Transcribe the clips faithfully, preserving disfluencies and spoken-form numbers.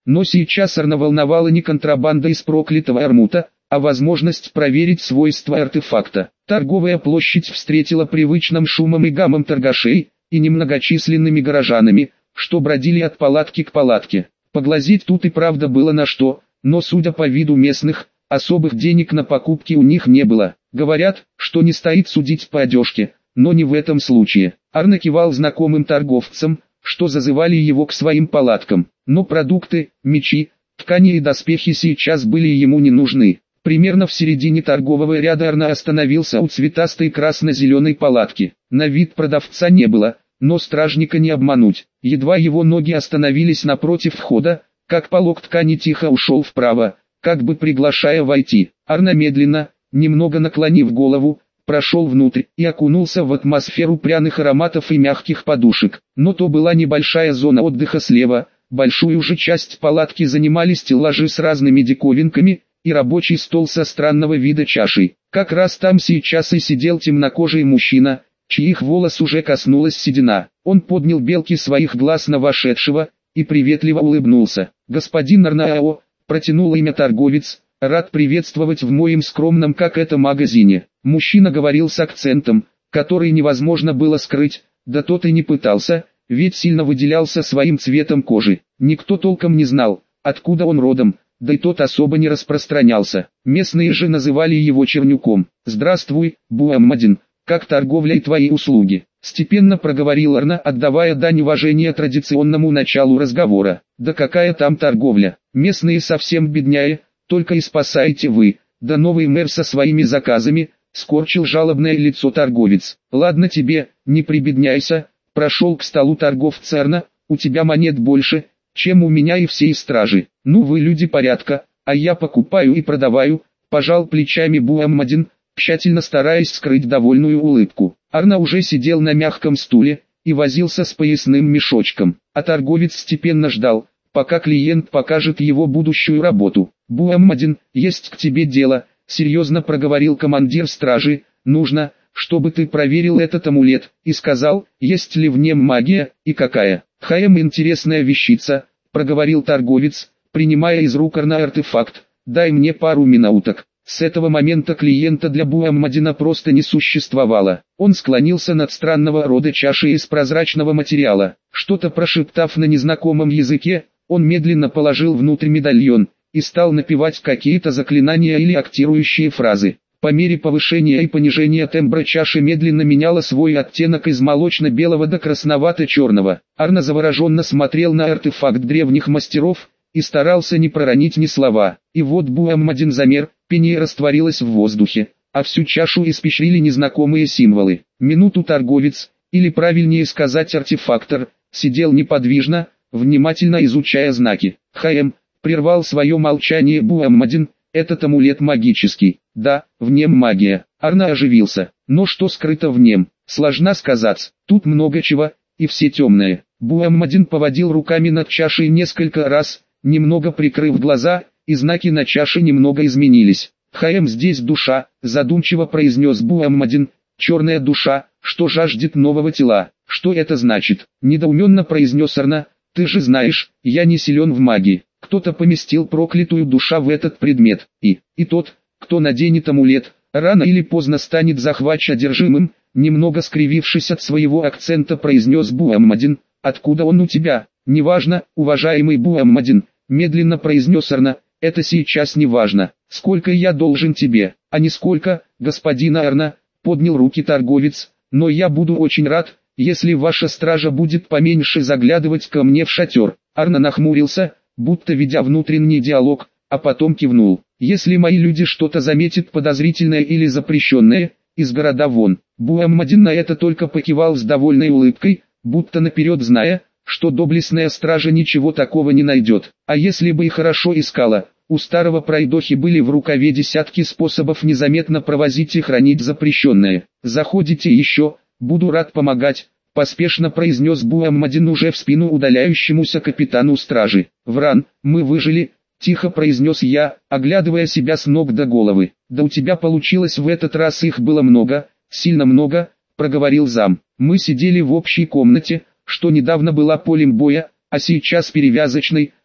Но сейчас Арна волновала не контрабанда из проклятого Армута, а возможность проверить свойства артефакта. Торговая площадь встретила привычным шумом и гамом торгашей, и немногочисленными горожанами, что бродили от палатки к палатке. Поглазеть тут и правда было на что, но судя по виду местных, особых денег на покупки у них не было. Говорят, что не стоит судить по одежке, но не в этом случае. Арна кивал знакомым торговцам, что зазывали его к своим палаткам, но продукты, мечи, ткани и доспехи сейчас были ему не нужны. Примерно в середине торгового ряда Арна остановился у цветастой красно-зеленой палатки. На вид продавца не было, но стражника не обмануть. Едва его ноги остановились напротив входа, как полог ткани тихо ушел вправо, как бы приглашая войти. Арна медленно, немного наклонив голову, прошел внутрь и окунулся в атмосферу пряных ароматов и мягких подушек. Но то была небольшая зона отдыха слева, большую же часть палатки занимали стеллажи с разными диковинками и рабочий стол со странного вида чашей. Как раз там сейчас и сидел темнокожий мужчина, чьих волос уже коснулась седина. Он поднял белки своих глаз на вошедшего и приветливо улыбнулся. «Господин Арнаао», протянул имя торговец, — «рад приветствовать в моем скромном как это магазине». Мужчина говорил с акцентом, который невозможно было скрыть, да тот и не пытался, ведь сильно выделялся своим цветом кожи. Никто толком не знал, откуда он родом, да и тот особо не распространялся. Местные же называли его Чернюком. «Здравствуй, Буаммадин, как торговля и твои услуги?» Степенно проговорил Арна, отдавая дань уважения традиционному началу разговора. «Да какая там торговля? Местные совсем бедняи, только и спасаете вы, да новый мэр со своими заказами», скорчил жалобное лицо торговец. «Ладно тебе, не прибедняйся», прошел к столу торговца Арна, «у тебя монет больше, чем у меня и всей стражи. Ну вы люди порядка, а я покупаю и продаваю», пожал плечами Буаммадин, тщательно стараясь скрыть довольную улыбку. Арна уже сидел на мягком стуле и возился с поясным мешочком, а торговец степенно ждал, пока клиент покажет его будущую работу. «Буаммадин, есть к тебе дело», серьезно проговорил командир стражи, «нужно, чтобы ты проверил этот амулет и сказал, есть ли в нем магия и какая». «Хаем, интересная вещица», проговорил торговец, принимая из рук Арна артефакт, «дай мне пару минуток». С этого момента клиента для Буаммадина просто не существовало. Он склонился над странного рода чашей из прозрачного материала. Что-то прошептав на незнакомом языке, он медленно положил внутрь медальон и стал напевать какие-то заклинания или актирующие фразы. По мере повышения и понижения тембра чаша медленно меняла свой оттенок из молочно-белого до красновато-черного. Арна завороженно смотрел на артефакт древних мастеров и старался не проронить ни слова. И вот Буаммадин замер, пение растворилось в воздухе, а всю чашу испещрили незнакомые символы. Минуту торговец, или правильнее сказать артефактор, сидел неподвижно, внимательно изучая знаки. «Хаем», прервал свое молчание Буаммадин, «этот амулет магический». «Да, в нем магия». Арна оживился. «Но что скрыто в нем, сложно сказать. Тут много чего, и все темное». Буаммадин поводил руками над чашей несколько раз, немного прикрыв глаза, и знаки на чаше немного изменились. «Хаем, здесь душа», задумчиво произнес Буаммадин, «черная душа, что жаждет нового тела». «Что это значит?» недоуменно произнес Арна. «Ты же знаешь, я не силен в магии. Кто-то поместил проклятую душа в этот предмет, и, и тот, кто наденет амулет, рано или поздно станет захвачен одержимым», немного скривившись от своего акцента произнес Буаммадин. «Откуда он у тебя?» «Неважно, уважаемый Буаммадин», медленно произнес Арна, «это сейчас не важно. Сколько я должен тебе, а не сколько, господин Арна», поднял руки торговец, «но я буду очень рад, если ваша стража будет поменьше заглядывать ко мне в шатер». Арна нахмурился, будто ведя внутренний диалог, а потом кивнул. «Если мои люди что-то заметят подозрительное или запрещенное, из города вон». Буаммадин на это только покивал с довольной улыбкой, будто наперед зная, что доблестная стража ничего такого не найдет. А если бы и хорошо искала, у старого пройдохи были в рукаве десятки способов незаметно провозить и хранить запрещенное. «Заходите еще, буду рад помогать», поспешно произнес Буаммадин уже в спину удаляющемуся капитану стражи. «Вран, мы выжили», тихо произнес я, оглядывая себя с ног до головы. «Да у тебя получилось в этот раз, их было много, сильно много», проговорил зам. «Мы сидели в общей комнате, что недавно была полем боя, а сейчас перевязочной»,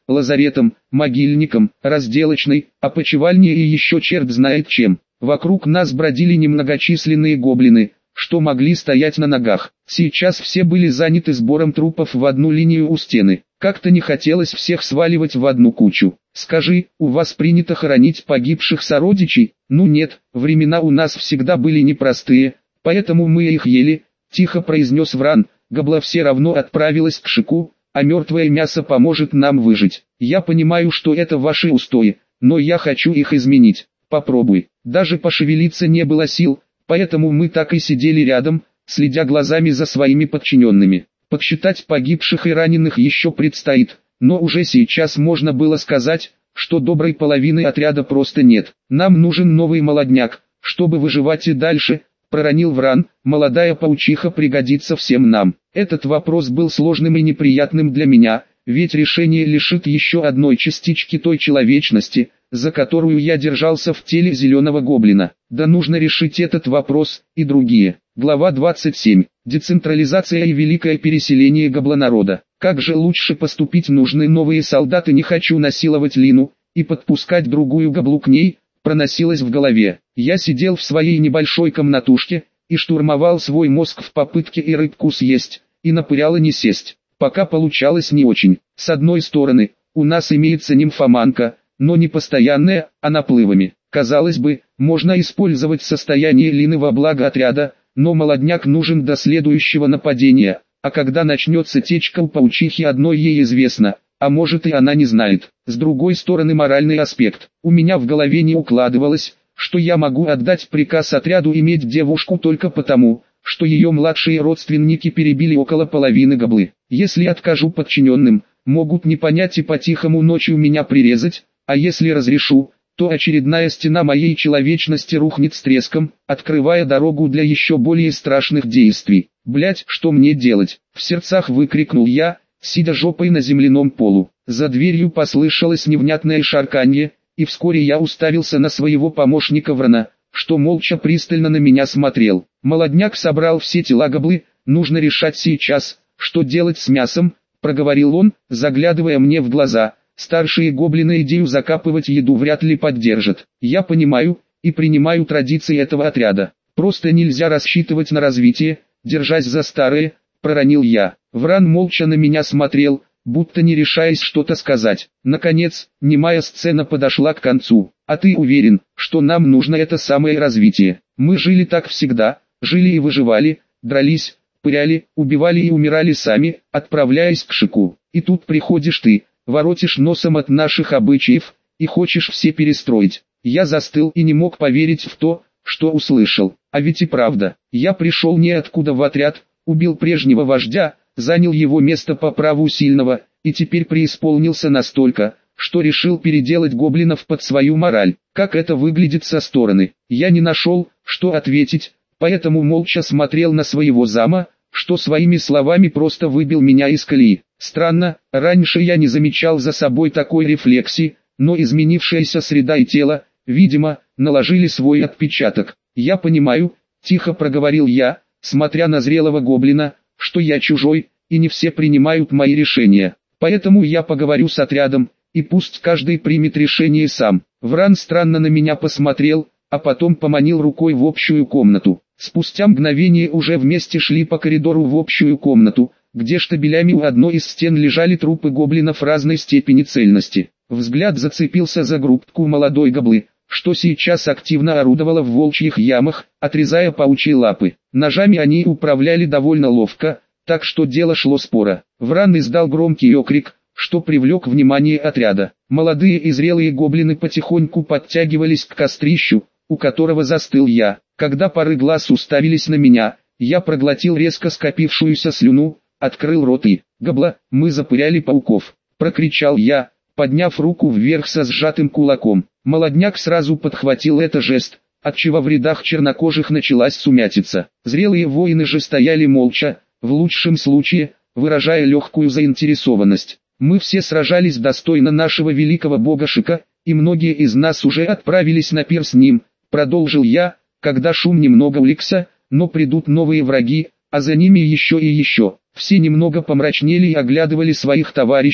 лазаретом, могильником, разделочной, опочивальней и еще черт знает чем. Вокруг нас бродили немногочисленные гоблины, что могли стоять на ногах. Сейчас все были заняты сбором трупов в одну линию у стены. Как-то не хотелось всех сваливать в одну кучу. «Скажи, у вас принято хоронить погибших сородичей?» «Ну нет, времена у нас всегда были непростые, поэтому мы их ели», — тихо произнес Вран. «Гобла все равно отправилась к Шику, а мертвое мясо поможет нам выжить. Я понимаю, что это ваши устои, но я хочу их изменить. Попробуй». Даже пошевелиться не было сил, поэтому мы так и сидели рядом, следя глазами за своими подчиненными. Подсчитать погибших и раненых еще предстоит, но уже сейчас можно было сказать, что доброй половины отряда просто нет. «Нам нужен новый молодняк, чтобы выживать и дальше», — проронил Вран. «Молодая паучиха пригодится всем нам». Этот вопрос был сложным и неприятным для меня, ведь решение лишит еще одной частички той человечности, за которую я держался в теле зеленого гоблина. Да нужно решить этот вопрос, и другие. Глава двадцать семь. Децентрализация и великое переселение гоблонарода. Как же лучше поступить? Нужны новые солдаты, не хочу насиловать Лину и подпускать другую гоблу к ней, проносилось в голове. Я сидел в своей небольшой комнатушке и штурмовал свой мозг в попытке и рыбку съесть, и напыряло не сесть. Пока получалось не очень. С одной стороны, у нас имеется нимфоманка, но не постоянная, а наплывами. Казалось бы, можно использовать состояние Лины во благо отряда, но молодняк нужен до следующего нападения, а когда начнется течка у паучихи одной ей известно, а может и она не знает. С другой стороны моральный аспект. У меня в голове не укладывалось, что я могу отдать приказ отряду иметь девушку только потому, что ее младшие родственники перебили около половины гоблы. Если откажу подчиненным, могут не понять и по-тихому ночью меня прирезать, а если разрешу, то очередная стена моей человечности рухнет с треском, открывая дорогу для еще более страшных действий. «Блять, что мне делать?» — в сердцах выкрикнул я, сидя жопой на земляном полу. За дверью послышалось невнятное шарканье, и вскоре я уставился на своего помощника Врана, что молча пристально на меня смотрел. Молодняк собрал все тела гоблы, нужно решать сейчас, что делать с мясом, проговорил он, заглядывая мне в глаза. Старшие гоблины идею закапывать еду вряд ли поддержат. Я понимаю и принимаю традиции этого отряда. Просто нельзя рассчитывать на развитие, держась за старое, проронил я. Вран молча на меня смотрел, будто не решаясь что-то сказать. Наконец, немая сцена подошла к концу. «А ты уверен, что нам нужно это самое развитие? Мы жили так всегда, жили и выживали, дрались, пыряли, убивали и умирали сами, отправляясь к Шику. И тут приходишь ты, воротишь носом от наших обычаев, и хочешь все перестроить». Я застыл и не мог поверить в то, что услышал. А ведь и правда, я пришел ниоткуда в отряд, убил прежнего вождя, занял его место по праву сильного, и теперь преисполнился настолько, что решил переделать гоблинов под свою мораль. Как это выглядит со стороны? Я не нашел, что ответить, поэтому молча смотрел на своего зама, что своими словами просто выбил меня из колеи. Странно, раньше я не замечал за собой такой рефлексии, но изменившаяся среда и тело, видимо, наложили свой отпечаток. «Я понимаю», — тихо проговорил я, смотря на зрелого гоблина, «что я чужой, и не все принимают мои решения. Поэтому я поговорю с отрядом, и пусть каждый примет решение сам». Вран странно на меня посмотрел, а потом поманил рукой в общую комнату. Спустя мгновение уже вместе шли по коридору в общую комнату, где штабелями у одной из стен лежали трупы гоблинов разной степени цельности. Взгляд зацепился за группку молодой гоблы, что сейчас активно орудовала в волчьих ямах, отрезая паучьи лапы. Ножами они управляли довольно ловко, так что дело шло споро. Вран издал громкий окрик, что привлек внимание отряда. Молодые и зрелые гоблины потихоньку подтягивались к кострищу, у которого застыл я. Когда пары глаз уставились на меня, я проглотил резко скопившуюся слюну, открыл рот и «Гобла, мы запыряли пауков!» — прокричал я, подняв руку вверх со сжатым кулаком. Молодняк сразу подхватил это жест, отчего в рядах чернокожих началась сумятица. Зрелые воины же стояли молча, в лучшем случае, выражая легкую заинтересованность. Мы все сражались достойно нашего великого бога Шика, и многие из нас уже отправились на пир с ним, продолжил я, когда шум немного улегся, но придут новые враги, а за ними еще и еще. Все немного помрачнели и оглядывали своих товарищей,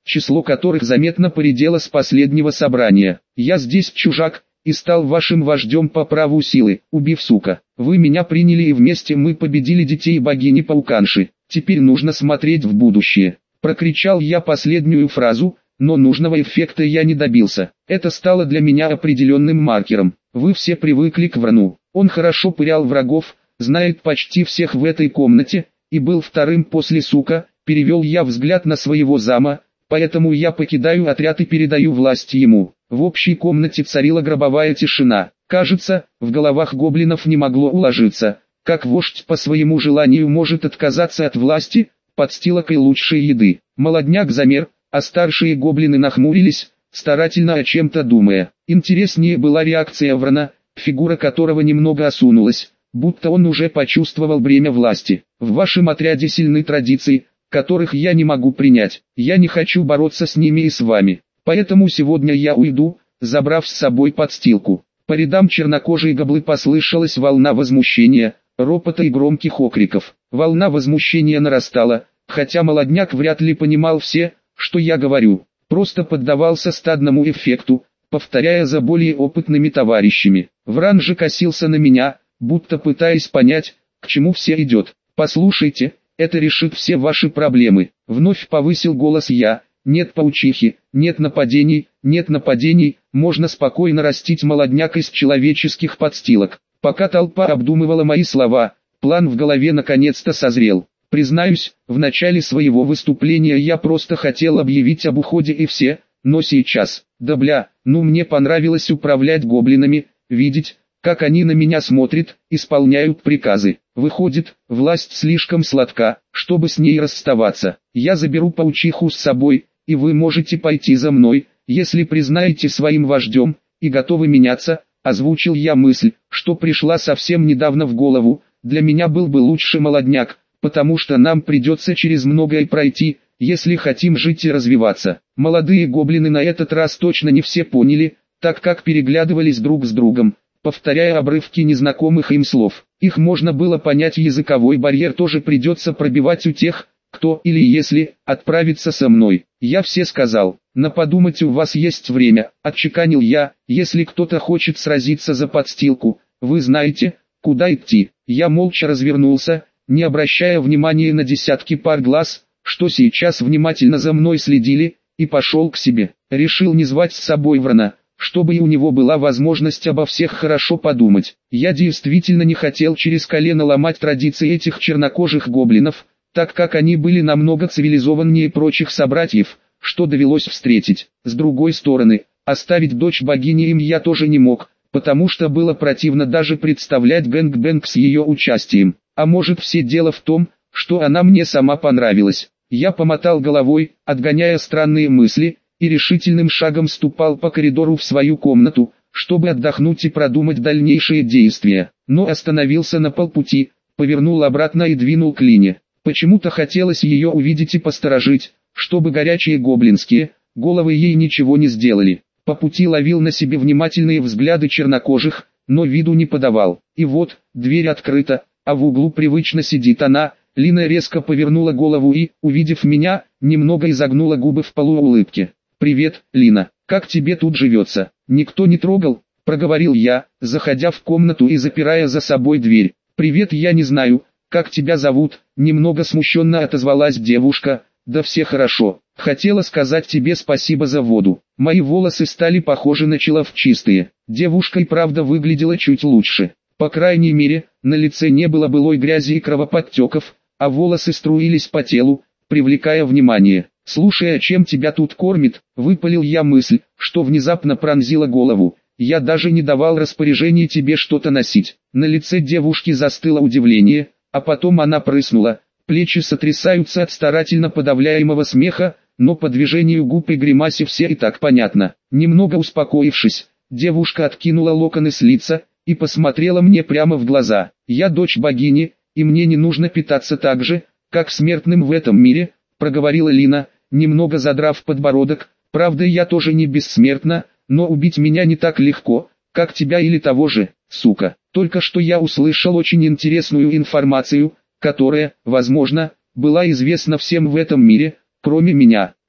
число которых заметно поредело с последнего собрания. Я здесь чужак, и стал вашим вождем по праву силы, убив сука. Вы меня приняли и вместе мы победили детей богини Пауканши. Теперь нужно смотреть в будущее. Прокричал я последнюю фразу, но нужного эффекта я не добился. Это стало для меня определенным маркером. Вы все привыкли к Врану. Он хорошо пырял врагов, знает почти всех в этой комнате, и был вторым после сука. Перевел я взгляд на своего зама, поэтому я покидаю отряд и передаю власть ему. В общей комнате царила гробовая тишина. Кажется, в головах гоблинов не могло уложиться, как вождь по своему желанию может отказаться от власти, подстилок и лучшей еды. Молодняк замер, а старшие гоблины нахмурились, старательно о чем-то думая. Интереснее была реакция Врана, фигура которого немного осунулась, будто он уже почувствовал бремя власти. В вашем отряде сильны традиции, которых я не могу принять. Я не хочу бороться с ними и с вами. Поэтому сегодня я уйду, забрав с собой подстилку. По рядам чернокожей гоблы послышалась волна возмущения, ропота и громких окриков. Волна возмущения нарастала, хотя молодняк вряд ли понимал все, что я говорю. Просто поддавался стадному эффекту, повторяя за более опытными товарищами. Вран же косился на меня, будто пытаясь понять, к чему все идет. «Послушайте, это решит все ваши проблемы», — вновь повысил голос я. «Нет паучихи, нет нападений, нет нападений, можно спокойно растить молодняк из человеческих подстилок». Пока толпа обдумывала мои слова, план в голове наконец-то созрел. Признаюсь, в начале своего выступления я просто хотел объявить об уходе и все, но сейчас, да бля, ну мне понравилось управлять гоблинами, видеть, как они на меня смотрят, исполняют приказы. Выходит, власть слишком сладка, чтобы с ней расставаться. Я заберу паучиху с собой, и вы можете пойти за мной, если признаете своим вождем, и готовы меняться. Озвучил я мысль, что пришла совсем недавно в голову. Для меня был бы лучше молодняк, потому что нам придется через многое пройти, если хотим жить и развиваться. Молодые гоблины на этот раз точно не все поняли, так как переглядывались друг с другом, повторяя обрывки незнакомых им слов. Их можно было понять, языковой барьер тоже придется пробивать у тех, кто или если отправится со мной. Я все сказал. На подумать у вас есть время, отчеканил я. Если кто-то хочет сразиться за подстилку, вы знаете, куда идти. Я молча развернулся, не обращая внимания на десятки пар глаз, что сейчас внимательно за мной следили, и пошел к себе. Решил не звать с собой Врана, чтобы и у него была возможность обо всех хорошо подумать. Я действительно не хотел через колено ломать традиции этих чернокожих гоблинов, так как они были намного цивилизованнее прочих собратьев, что довелось встретить. С другой стороны, оставить дочь богини им я тоже не мог, потому что было противно даже представлять гэнг-бэнг с ее участием. А может, все дело в том, что она мне сама понравилась. Я помотал головой, отгоняя странные мысли, и решительным шагом ступал по коридору в свою комнату, чтобы отдохнуть и продумать дальнейшие действия. Но остановился на полпути, повернул обратно и двинул к Лине. Почему-то хотелось ее увидеть и посторожить, чтобы горячие гоблинские головы ей ничего не сделали. По пути ловил на себе внимательные взгляды чернокожих, но виду не подавал. И вот, дверь открыта, а в углу привычно сидит она. Лина резко повернула голову и, увидев меня, немного изогнула губы в полуулыбке. «Привет, Лина, как тебе тут живется? Никто не трогал?» – проговорил я, заходя в комнату и запирая за собой дверь. «Привет, я не знаю, как тебя зовут?» – немного смущенно отозвалась девушка. «Да все хорошо. Хотела сказать тебе спасибо за воду. Мои волосы стали похожи на человчистые». Девушка и правда выглядела чуть лучше. По крайней мере, на лице не было былой грязи и кровоподтеков, а волосы струились по телу, привлекая внимание. «Слушай, а чем тебя тут кормит?» – выпалил я мысль, что внезапно пронзила голову. «Я даже не давал распоряжения тебе что-то носить». На лице девушки застыло удивление, а потом она прыснула. Плечи сотрясаются от старательно подавляемого смеха, но по движению губ и гримасе все и так понятно. Немного успокоившись, девушка откинула локоны с лица и посмотрела мне прямо в глаза. «Я дочь богини, и мне не нужно питаться так же, как смертным в этом мире», — проговорила Лина, немного задрав подбородок. «Правда, я тоже не бессмертна, но убить меня не так легко, как тебя или того же, сука. Только что я услышал очень интересную информацию, которая, возможно, была известна всем в этом мире, кроме меня.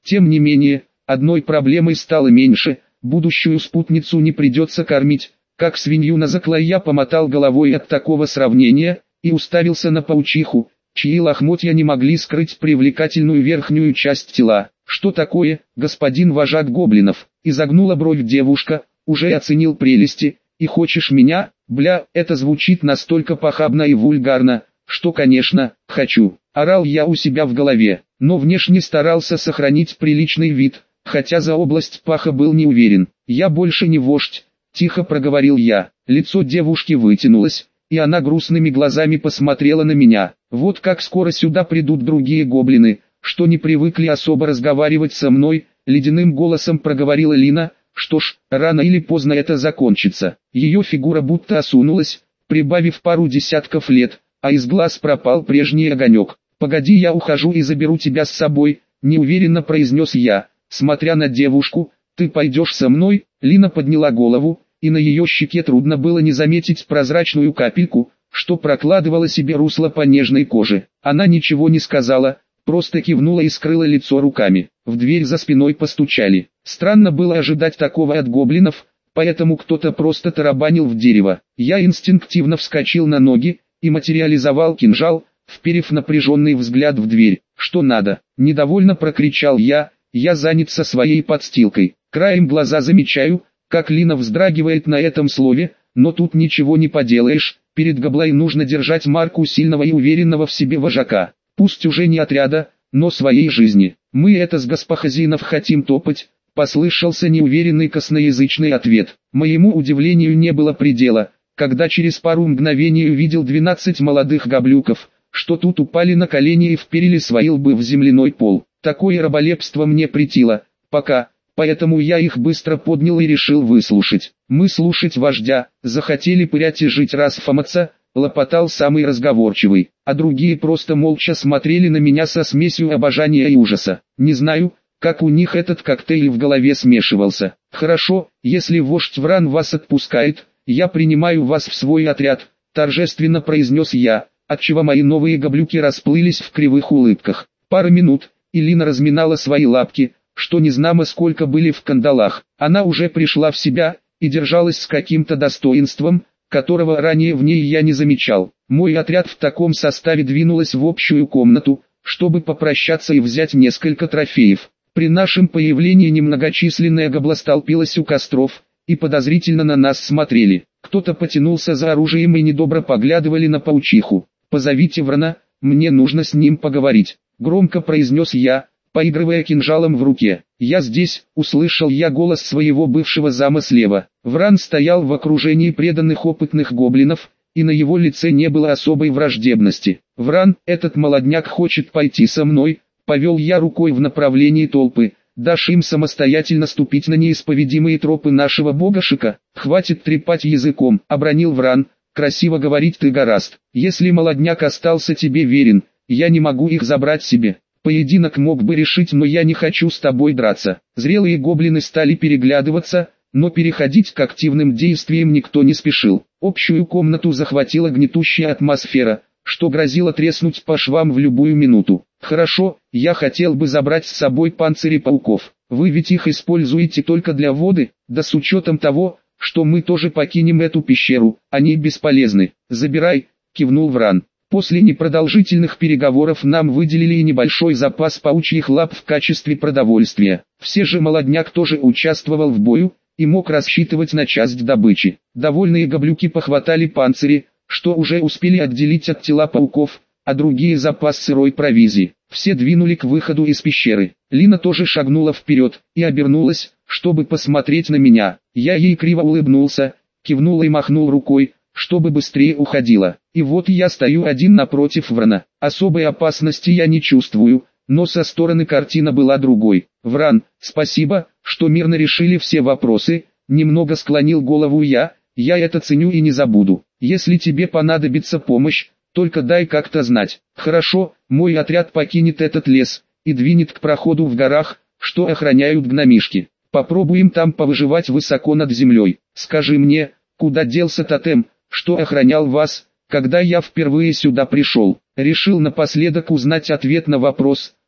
Тем не менее, одной проблемой стало меньше, будущую спутницу не придется кормить, как свинью на заклай. Я помотал головой от такого сравнения, и уставился на паучиху, чьи лохмотья не могли скрыть привлекательную верхнюю часть тела. «Что такое, господин вожак гоблинов?» — изогнула бровь девушка. «Уже оценил прелести, и хочешь меня? Бля, это звучит настолько похабно и вульгарно, что, конечно, хочу». Орал я у себя в голове, но внешне старался сохранить приличный вид, хотя за область паха был не уверен. «Я больше не вождь», — тихо проговорил я. Лицо девушки вытянулось, и она грустными глазами посмотрела на меня. «Вот как скоро сюда придут другие гоблины, что не привыкли особо разговаривать со мной», — ледяным голосом проговорила Лина. «Что ж, рано или поздно это закончится». Ее фигура будто осунулась, прибавив пару десятков лет, а из глаз пропал прежний огонек. «Погоди, я ухожу и заберу тебя с собой», — неуверенно произнес я, смотря на девушку. «Ты пойдешь со мной?» Лина подняла голову, и на ее щеке трудно было не заметить прозрачную капельку, что прокладывала себе русло по нежной коже. Она ничего не сказала, просто кивнула и скрыла лицо руками. В дверь за спиной постучали. Странно было ожидать такого от гоблинов, поэтому кто-то просто тарабанил в дерево. Я инстинктивно вскочил на ноги и материализовал кинжал, вперев напряженный взгляд в дверь. «Что надо?» – недовольно прокричал я. «Я занят со своей подстилкой». Краем глаза замечаю, как Лина вздрагивает на этом слове, но тут ничего не поделаешь. Перед Габлой нужно держать марку сильного и уверенного в себе вожака. Пусть уже не отряда, но своей жизни. «Мы это с госпохозинов хотим топать», — послышался неуверенный косноязычный ответ. Моему удивлению не было предела, когда через пару мгновений увидел двенадцать молодых габлюков, что тут упали на колени и вперили свои лбы в земляной пол. Такое раболепство мне претило, пока, поэтому я их быстро поднял и решил выслушать. «Мы слушать вождя, захотели пырять и жить расфаматься», — лопотал самый разговорчивый, а другие просто молча смотрели на меня со смесью обожания и ужаса. Не знаю, как у них этот коктейль в голове смешивался. «Хорошо, если вождь Вран вас отпускает, я принимаю вас в свой отряд», — торжественно произнес я, отчего мои новые габлюки расплылись в кривых улыбках. Пара минут, и Лина разминала свои лапки, что незнамо сколько были в кандалах. Она уже пришла в себя и держалась с каким-то достоинством, которого ранее в ней я не замечал. Мой отряд в таком составе двинулась в общую комнату, чтобы попрощаться и взять несколько трофеев. При нашем появлении немногочисленная габла столпилась у костров, и подозрительно на нас смотрели. Кто-то потянулся за оружием и недобро поглядывали на паучиху. «Позовите Врана, мне нужно с ним поговорить», — громко произнес я, поигрывая кинжалом в руке. «Я здесь», — услышал я голос своего бывшего зама слева. Вран стоял в окружении преданных опытных гоблинов, и на его лице не было особой враждебности. «Вран, этот молодняк хочет пойти со мной», — повел я рукой в направлении толпы. «Дашь им самостоятельно ступить на неисповедимые тропы нашего богашика?» «Хватит трепать языком», — обронил Вран. «Красиво говорить ты гораст. Если молодняк остался тебе верен, я не могу их забрать себе. Поединок мог бы решить, но я не хочу с тобой драться». Зрелые гоблины стали переглядываться, но переходить к активным действиям никто не спешил. Общую комнату захватила гнетущая атмосфера, что грозило треснуть по швам в любую минуту. «Хорошо, я хотел бы забрать с собой панцири пауков. Вы ведь их используете только для воды, да с учетом того, что мы тоже покинем эту пещеру, они бесполезны». «Забирай», — кивнул Вран. После непродолжительных переговоров нам выделили и небольшой запас паучьих лап в качестве продовольствия. Все же молодняк тоже участвовал в бою и мог рассчитывать на часть добычи. Довольные габлюки похватали панцири, что уже успели отделить от тела пауков, а другие запас сырой провизии. Все двинули к выходу из пещеры. Лина тоже шагнула вперед и обернулась, чтобы посмотреть на меня. Я ей криво улыбнулся, кивнул и махнул рукой, чтобы быстрее уходила. И вот я стою один напротив Врана. Особой опасности я не чувствую, но со стороны картина была другой. «Вран, спасибо, что мирно решили все вопросы», — немного склонил голову я, «я это ценю и не забуду. Если тебе понадобится помощь, только дай как-то знать». «Хорошо, мой отряд покинет этот лес и двинет к проходу в горах, что охраняют гномишки. Попробуем там повыживать высоко над землей. Скажи мне, куда делся тотем, что охранял вас, когда я впервые сюда пришел?» Решил напоследок узнать ответ на вопрос,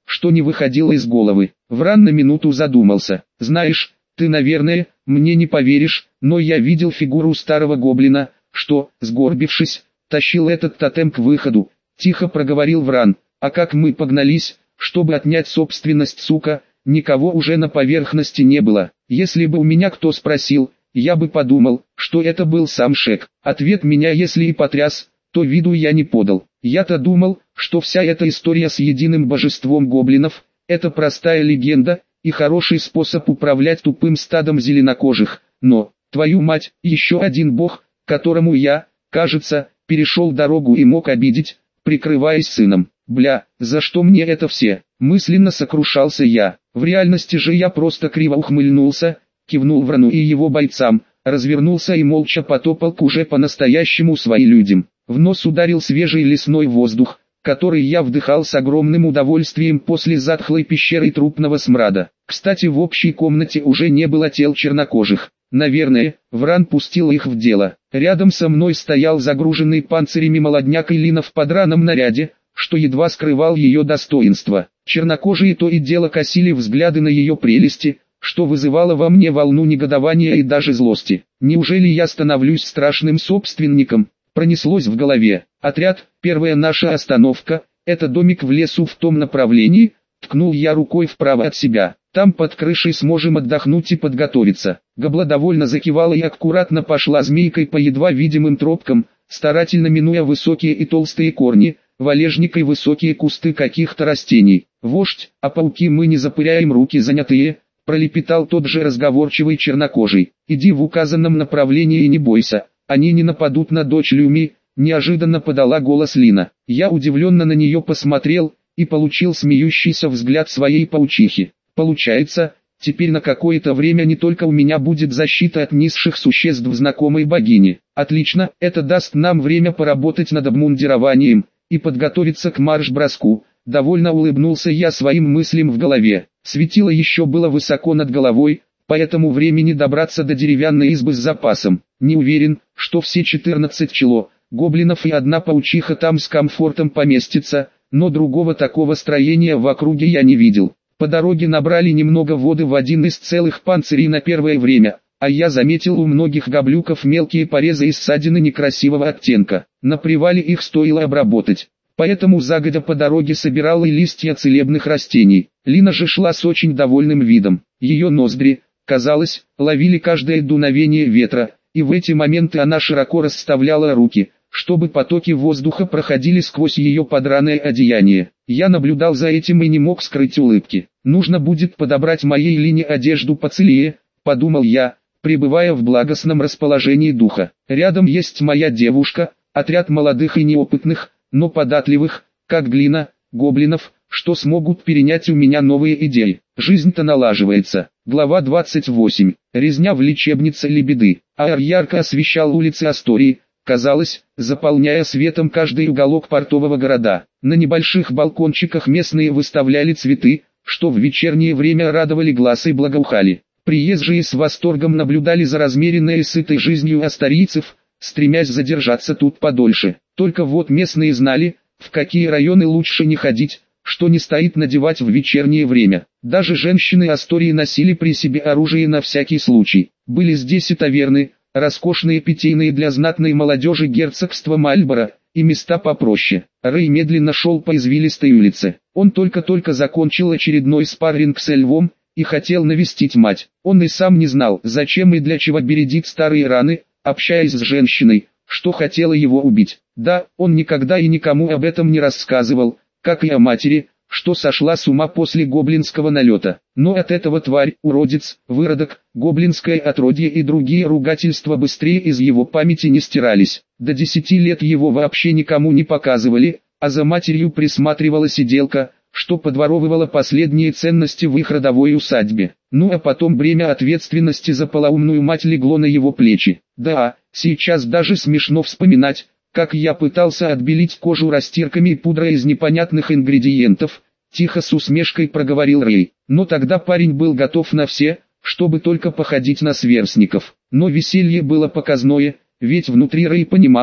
что не выходило из головы. Вран на минуту задумался. «Знаешь, ты, наверное, мне не поверишь, но я видел фигуру старого гоблина, что, сгорбившись, тащил этот тотем к выходу», — тихо проговорил Вран. «А как мы погнались, чтобы отнять собственность, сука, никого уже на поверхности не было. Если бы у меня кто спросил, я бы подумал, что это был сам Шек. Ответ меня если и потряс, то виду я не подал. Я-то думал, что вся эта история с единым божеством гоблинов — это простая легенда и хороший способ управлять тупым стадом зеленокожих. Но, твою мать, еще один бог, которому я, кажется, перешел дорогу и мог обидеть, прикрываясь сыном. Бля, за что мне это все?» Мысленно сокрушался я. В реальности же я просто криво ухмыльнулся, кивнул Врану и его бойцам, развернулся и молча потопал к уже по-настоящему своим людям. В нос ударил свежий лесной воздух, который я вдыхал с огромным удовольствием после затхлой пещеры трупного смрада. Кстати, в общей комнате уже не было тел чернокожих. Наверное, Вран пустил их в дело. Рядом со мной стоял загруженный панцирями молодняк Элина в подраном наряде, что едва скрывал ее достоинство. Чернокожие то и дело косили взгляды на ее прелести, что вызывало во мне волну негодования и даже злости. «Неужели я становлюсь страшным собственником?» Пронеслось в голове. «Отряд, первая наша остановка, это домик в лесу в том направлении», ткнул я рукой вправо от себя. «Там под крышей сможем отдохнуть и подготовиться». Гобла довольно закивала и аккуратно пошла змейкой по едва видимым тропкам, старательно минуя высокие и толстые корни, валежник и высокие кусты каких-то растений. «Вождь, а пауки мы не запыряем, руки занятые», пролепетал тот же разговорчивый чернокожий. «Иди в указанном направлении и не бойся, они не нападут на дочь Люми», неожиданно подала голос Лина. Я удивленно на нее посмотрел и получил смеющийся взгляд своей паучихи. «Получается, теперь на какое-то время не только у меня будет защита от низших существ знакомой богини. Отлично, это даст нам время поработать над обмундированием и подготовиться к марш-броску». Довольно улыбнулся я своим мыслям в голове. Светило еще было высоко над головой, поэтому времени добраться до деревянной избы с запасом. Не уверен, что все четырнадцать чело, гоблинов и одна паучиха там с комфортом поместится, но другого такого строения в округе я не видел. По дороге набрали немного воды в один из целых панцирей на первое время, а я заметил у многих гоблюков мелкие порезы и ссадины некрасивого оттенка. На привале их стоило обработать. Поэтому загодя по дороге собирал и листья целебных растений. Лина же шла с очень довольным видом. Ее ноздри, казалось, ловили каждое дуновение ветра, и в эти моменты она широко расставляла руки, чтобы потоки воздуха проходили сквозь ее подраное одеяние. Я наблюдал за этим и не мог скрыть улыбки. «Нужно будет подобрать моей Лине одежду поцелее», — подумал я, пребывая в благостном расположении духа. Рядом есть моя девушка, отряд молодых и неопытных, но податливых, как глина, гоблинов, что смогут перенять у меня новые идеи. Жизнь-то налаживается. Глава двадцать восемь. Резня в лечебнице Лебеды. Аэр ярко освещал улицы Астории, казалось, заполняя светом каждый уголок портового города. На небольших балкончиках местные выставляли цветы, что в вечернее время радовали глаз и благоухали. Приезжие с восторгом наблюдали за размеренной и сытой жизнью асторийцев, стремясь задержаться тут подольше. Только вот местные знали, в какие районы лучше не ходить, что не стоит надевать в вечернее время. Даже женщины Астории носили при себе оружие на всякий случай. Были здесь и таверны, роскошные питейные для знатной молодежи герцогства Мальборо, и места попроще. Рэй медленно шел по извилистой улице. Он только-только закончил очередной спарринг с львом и хотел навестить мать. Он и сам не знал, зачем и для чего бередить старые раны, общаясь с женщиной, что хотела его убить. Да, он никогда и никому об этом не рассказывал, как и о матери, что сошла с ума после гоблинского налета. Но от этого тварь, уродец, выродок, гоблинское отродье и другие ругательства быстрее из его памяти не стирались. До десяти лет его вообще никому не показывали, а за матерью присматривала сиделка, что подворовывала последние ценности в их родовой усадьбе. Ну а потом бремя ответственности за полоумную мать легло на его плечи. Да, сейчас даже смешно вспоминать, как я пытался отбелить кожу растирками и пудрой из непонятных ингредиентов, тихо с усмешкой проговорил Рэй. Но тогда парень был готов на все, чтобы только походить на сверстников. Но веселье было показное, ведь внутри Рэй понимал,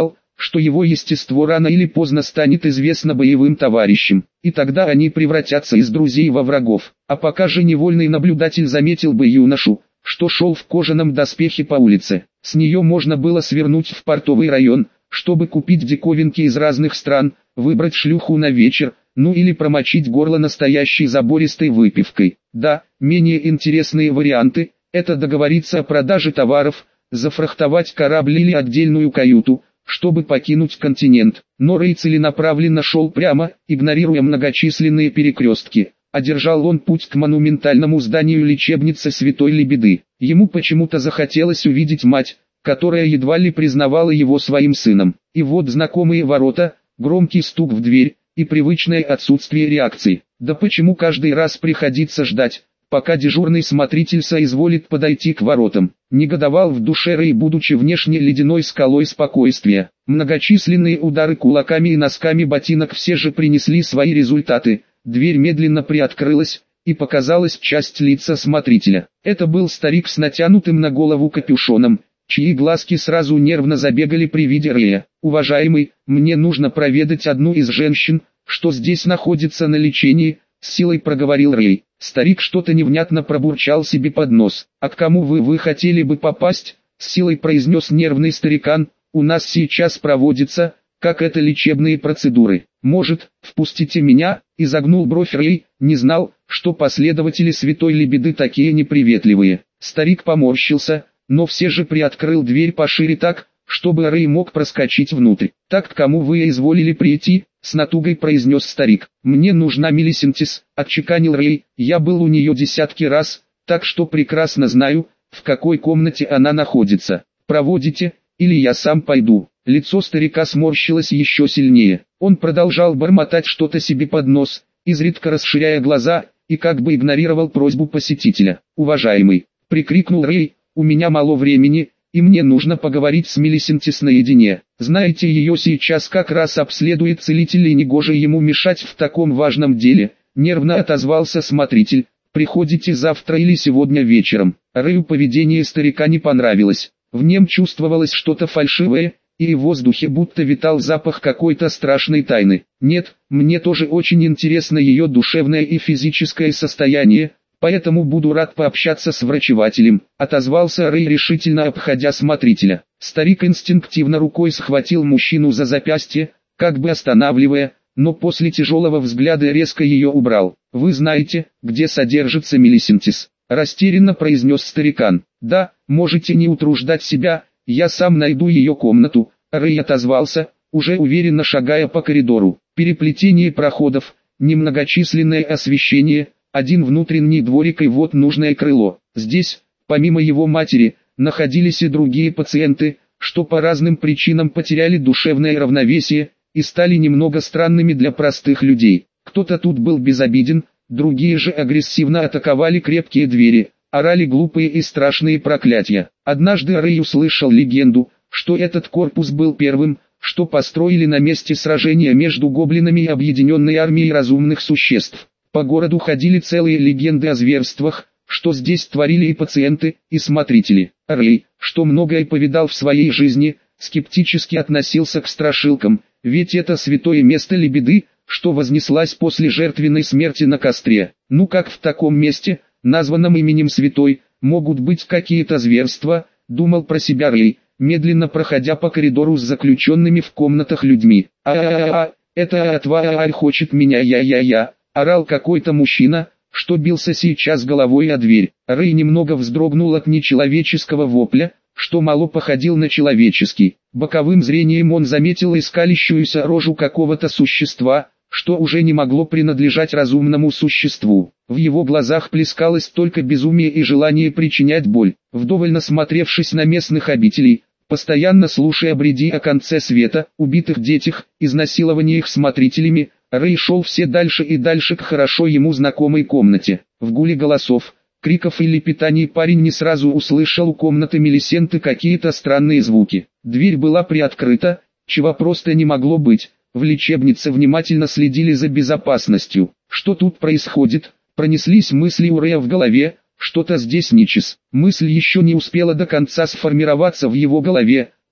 что его естество рано или поздно станет известно боевым товарищам, и тогда они превратятся из друзей во врагов. А пока же невольный наблюдатель заметил бы юношу, что шел в кожаном доспехе по улице. С нее можно было свернуть в портовый район, чтобы купить диковинки из разных стран, выбрать шлюху на вечер, ну или промочить горло настоящей забористой выпивкой. Да, менее интересные варианты – это договориться о продаже товаров, зафрахтовать корабль или отдельную каюту, чтобы покинуть континент. Но Рэй целенаправленно шел прямо, игнорируя многочисленные перекрестки. Одержал он путь к монументальному зданию лечебницы Святой Лебеды. Ему почему-то захотелось увидеть мать, которая едва ли признавала его своим сыном. И вот знакомые ворота, громкий стук в дверь и привычное отсутствие реакции. Да почему каждый раз приходится ждать, пока дежурный смотритель соизволит подойти к воротам? Негодовал в душе Рэй, будучи внешне ледяной скалой спокойствия. Многочисленные удары кулаками и носками ботинок все же принесли свои результаты. Дверь медленно приоткрылась, и показалась часть лица смотрителя. Это был старик с натянутым на голову капюшоном, чьи глазки сразу нервно забегали при виде Рэя. «Уважаемый, мне нужно проведать одну из женщин, что здесь находится на лечении», — с силой проговорил Рэй. Старик что-то невнятно пробурчал себе под нос. «А к кому вы вы хотели бы попасть?» — с силой произнес нервный старикан. «У нас сейчас проводится, как это, лечебные процедуры. Может, впустите меня?» — изогнул бровь Рэй, не знал, что последователи Святой Лебеды такие неприветливые. Старик поморщился, но все же приоткрыл дверь пошире так, чтобы Рэй мог проскочить внутрь. «Так к кому вы изволили прийти?» — с натугой произнес старик. «Мне нужна Мелисентис», — отчеканил Рэй. «Я был у нее десятки раз, так что прекрасно знаю, в какой комнате она находится. Проводите, или я сам пойду». Лицо старика сморщилось еще сильнее. Он продолжал бормотать что-то себе под нос, изредка расширяя глаза, и как бы игнорировал просьбу посетителя. «Уважаемый!» — прикрикнул Рэй, «у меня мало времени, и мне нужно поговорить с Мелисентис наедине. Знаете, ее сейчас как раз обследует целитель, и негоже ему мешать в таком важном деле», — нервно отозвался смотритель. «Приходите завтра или сегодня вечером». Рэю поведение старика не понравилось. В нем чувствовалось что-то фальшивое, и в воздухе будто витал запах какой-то страшной тайны. «Нет, мне тоже очень интересно ее душевное и физическое состояние, поэтому буду рад пообщаться с врачевателем», — отозвался Рэй, решительно обходя смотрителя. Старик инстинктивно рукой схватил мужчину за запястье, как бы останавливая, но после тяжелого взгляда резко ее убрал. «Вы знаете, где содержится Мелисентис?» — растерянно произнес старикан. «Да, можете не утруждать себя, я сам найду ее комнату», — Рэй отозвался, уже уверенно шагая по коридору. Переплетение проходов, немногочисленное освещение, один внутренний дворик и вот нужное крыло. Здесь, помимо его матери, находились и другие пациенты, что по разным причинам потеряли душевное равновесие и стали немного странными для простых людей. Кто-то тут был безобиден, другие же агрессивно атаковали крепкие двери, орали глупые и страшные проклятия. Однажды Рэй услышал легенду, что этот корпус был первым, что построили на месте сражения между гоблинами и объединенной армией разумных существ. По городу ходили целые легенды о зверствах, что здесь творили и пациенты, и смотрители. Рэй, что многое повидал в своей жизни, скептически относился к страшилкам, ведь это святое место Лебеды, что вознеслась после жертвенной смерти на костре. Ну как в таком месте, названном именем святой, могут быть какие-то зверства, думал про себя Рэй, медленно проходя по коридору с заключенными в комнатах людьми. «А-а-а, это тварь хочет меня, я-я-я», орал какой-то мужчина, что бился сейчас головой о дверь. Рэй немного вздрогнул от нечеловеческого вопля, что мало походил на человеческий. Боковым зрением он заметил искалящуюся рожу какого-то существа, что уже не могло принадлежать разумному существу. В его глазах плескалось только безумие и желание причинять боль. Вдоволь насмотревшись на местных обителей, постоянно слушая бреди о конце света, убитых детях, изнасилованиях смотрителями, Рэй шел все дальше и дальше к хорошо ему знакомой комнате. В гуле голосов, криков и лепетаний парень не сразу услышал у комнаты Мелисенты какие-то странные звуки. Дверь была приоткрыта, чего просто не могло быть. В лечебнице внимательно следили за безопасностью. Что тут происходит? Пронеслись мысли у Рэя в голове, что-то здесь нечист. Мысль еще не успела до конца сформироваться в его голове,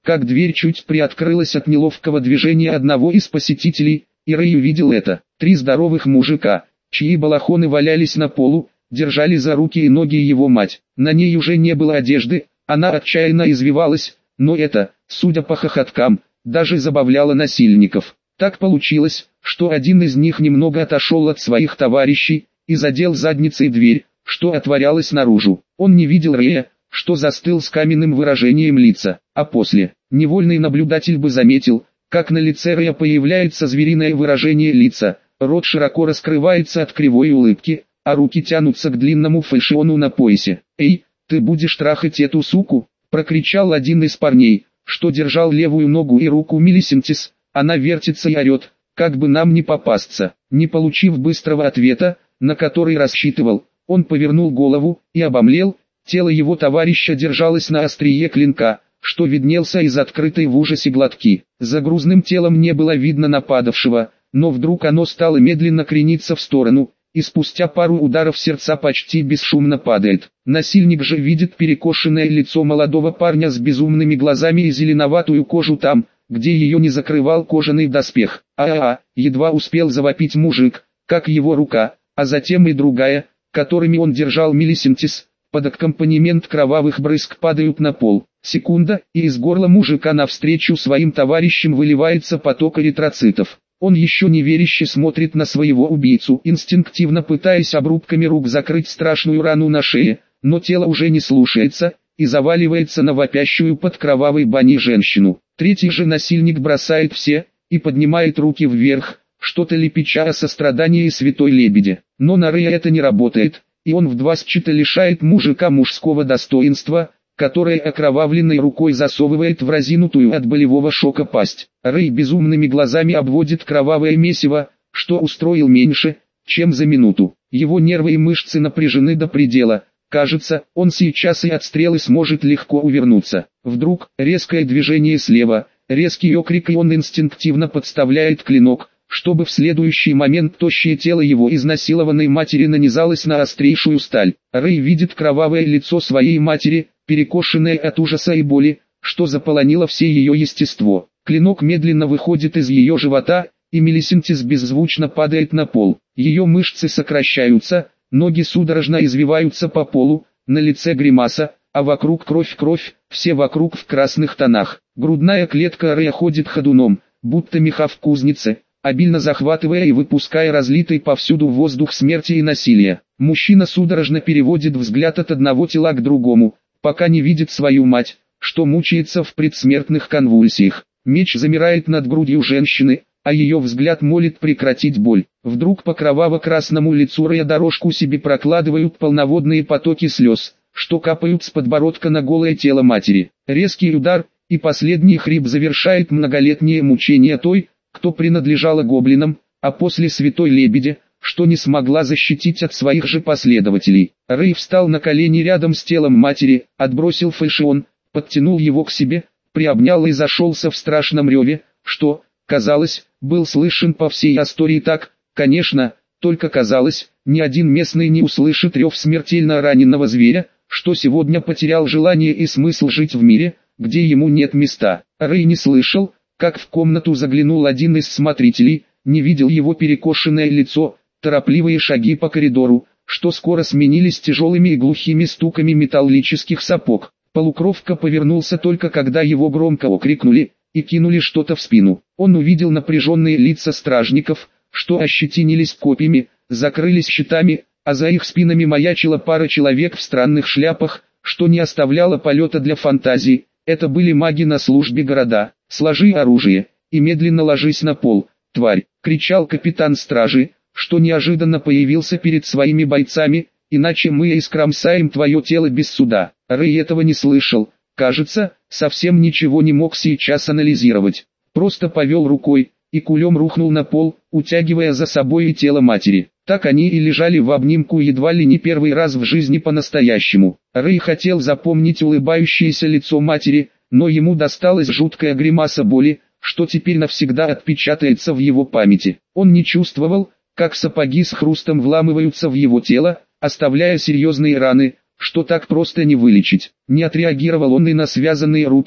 как дверь чуть приоткрылась от неловкого движения одного из посетителей, и Рэй увидел это. Три здоровых мужика, чьи балахоны валялись на полу, держали за руки и ноги его мать. На ней уже не было одежды, она отчаянно извивалась, но это, судя по хохоткам, даже забавляло насильников. Так получилось, что один из них немного отошел от своих товарищей и задел задницей дверь, что отворялась наружу. Он не видел Рэя, что застыл с каменным выражением лица, а после, невольный наблюдатель бы заметил, как на лице Рэя появляется звериное выражение лица, рот широко раскрывается от кривой улыбки, а руки тянутся к длинному фальшиону на поясе. «Эй, ты будешь трахать эту суку?» – прокричал один из парней, что держал левую ногу и руку Милисентис. Она вертится и орет, как бы нам не попасться. Не получив быстрого ответа, на который рассчитывал, он повернул голову и обомлел. Тело его товарища держалось на острие клинка, что виднелся из открытой в ужасе глотки. За грузным телом не было видно нападавшего, но вдруг оно стало медленно крениться в сторону, и спустя пару ударов сердца почти бесшумно падает. Насильник же видит перекошенное лицо молодого парня с безумными глазами и зеленоватую кожу там, где ее не закрывал кожаный доспех. А-а-а, едва успел завопить мужик, как его рука, а затем и другая, которыми он держал Милисентис, под аккомпанемент кровавых брызг падают на пол. Секунда, и из горла мужика навстречу своим товарищам выливается поток эритроцитов. Он еще неверяще смотрит на своего убийцу, инстинктивно пытаясь обрубками рук закрыть страшную рану на шее, но тело уже не слушается, и заваливается на вопящую под кровавой баней женщину. Третий же насильник бросает все, и поднимает руки вверх, что-то лепеча о сострадании святой лебеде. Но на Рэя это не работает, и он вдвадцать лишает мужика мужского достоинства, которое окровавленной рукой засовывает в разинутую от болевого шока пасть. Рэй безумными глазами обводит кровавое месиво, что устроил меньше, чем за минуту. Его нервы и мышцы напряжены до предела. Кажется, он сейчас и от стрелы сможет легко увернуться. Вдруг, резкое движение слева, резкий окрик, и он инстинктивно подставляет клинок, чтобы в следующий момент тощее тело его изнасилованной матери нанизалось на острейшую сталь. Рэй видит кровавое лицо своей матери, перекошенное от ужаса и боли, что заполонило все ее естество. Клинок медленно выходит из ее живота, и Милисентис беззвучно падает на пол. Ее мышцы сокращаются, ноги судорожно извиваются по полу, на лице гримаса, а вокруг кровь-кровь, все вокруг в красных тонах. Грудная клетка Рэя ходит ходуном, будто меха в кузнице, обильно захватывая и выпуская разлитый повсюду воздух смерти и насилия. Мужчина судорожно переводит взгляд от одного тела к другому, пока не видит свою мать, что мучается в предсмертных конвульсиях. Меч замирает над грудью женщины, а ее взгляд молит прекратить боль. Вдруг по кроваво-красному лицу Рэя дорожку себе прокладывают полноводные потоки слез, что капают с подбородка на голое тело матери. Резкий удар, и последний хрип завершает многолетнее мучение той, кто принадлежала гоблинам, а после святой лебеди, что не смогла защитить от своих же последователей. Рэй встал на колени рядом с телом матери, отбросил фальшион, подтянул его к себе, приобнял и зашелся в страшном реве, что, казалось, был слышен по всей Астории. Так, конечно, только казалось, ни один местный не услышит рев смертельно раненого зверя, что сегодня потерял желание и смысл жить в мире, где ему нет места. Рэй не слышал, как в комнату заглянул один из смотрителей, не видел его перекошенное лицо, торопливые шаги по коридору, что скоро сменились тяжелыми и глухими стуками металлических сапог. Полукровка повернулся только когда его громко окрикнули и кинули что-то в спину. Он увидел напряженные лица стражников, что ощетинились копьями, закрылись щитами, а за их спинами маячила пара человек в странных шляпах, что не оставляло полета для фантазии. Это были маги на службе города. «Сложи оружие и медленно ложись на пол, тварь!» — кричал капитан стражи, что неожиданно появился перед своими бойцами, «иначе мы искромсаем твое тело без суда». Рэй этого не слышал, кажется, совсем ничего не мог сейчас анализировать. Просто повел рукой, и кулем рухнул на пол, утягивая за собой и тело матери. Так они и лежали в обнимку едва ли не первый раз в жизни по-настоящему. Рэй хотел запомнить улыбающееся лицо матери, но ему досталась жуткая гримаса боли, что теперь навсегда отпечатается в его памяти. Он не чувствовал, как сапоги с хрустом вламываются в его тело, оставляя серьезные раны, что так просто не вылечить. Не отреагировал он и на связанные руки,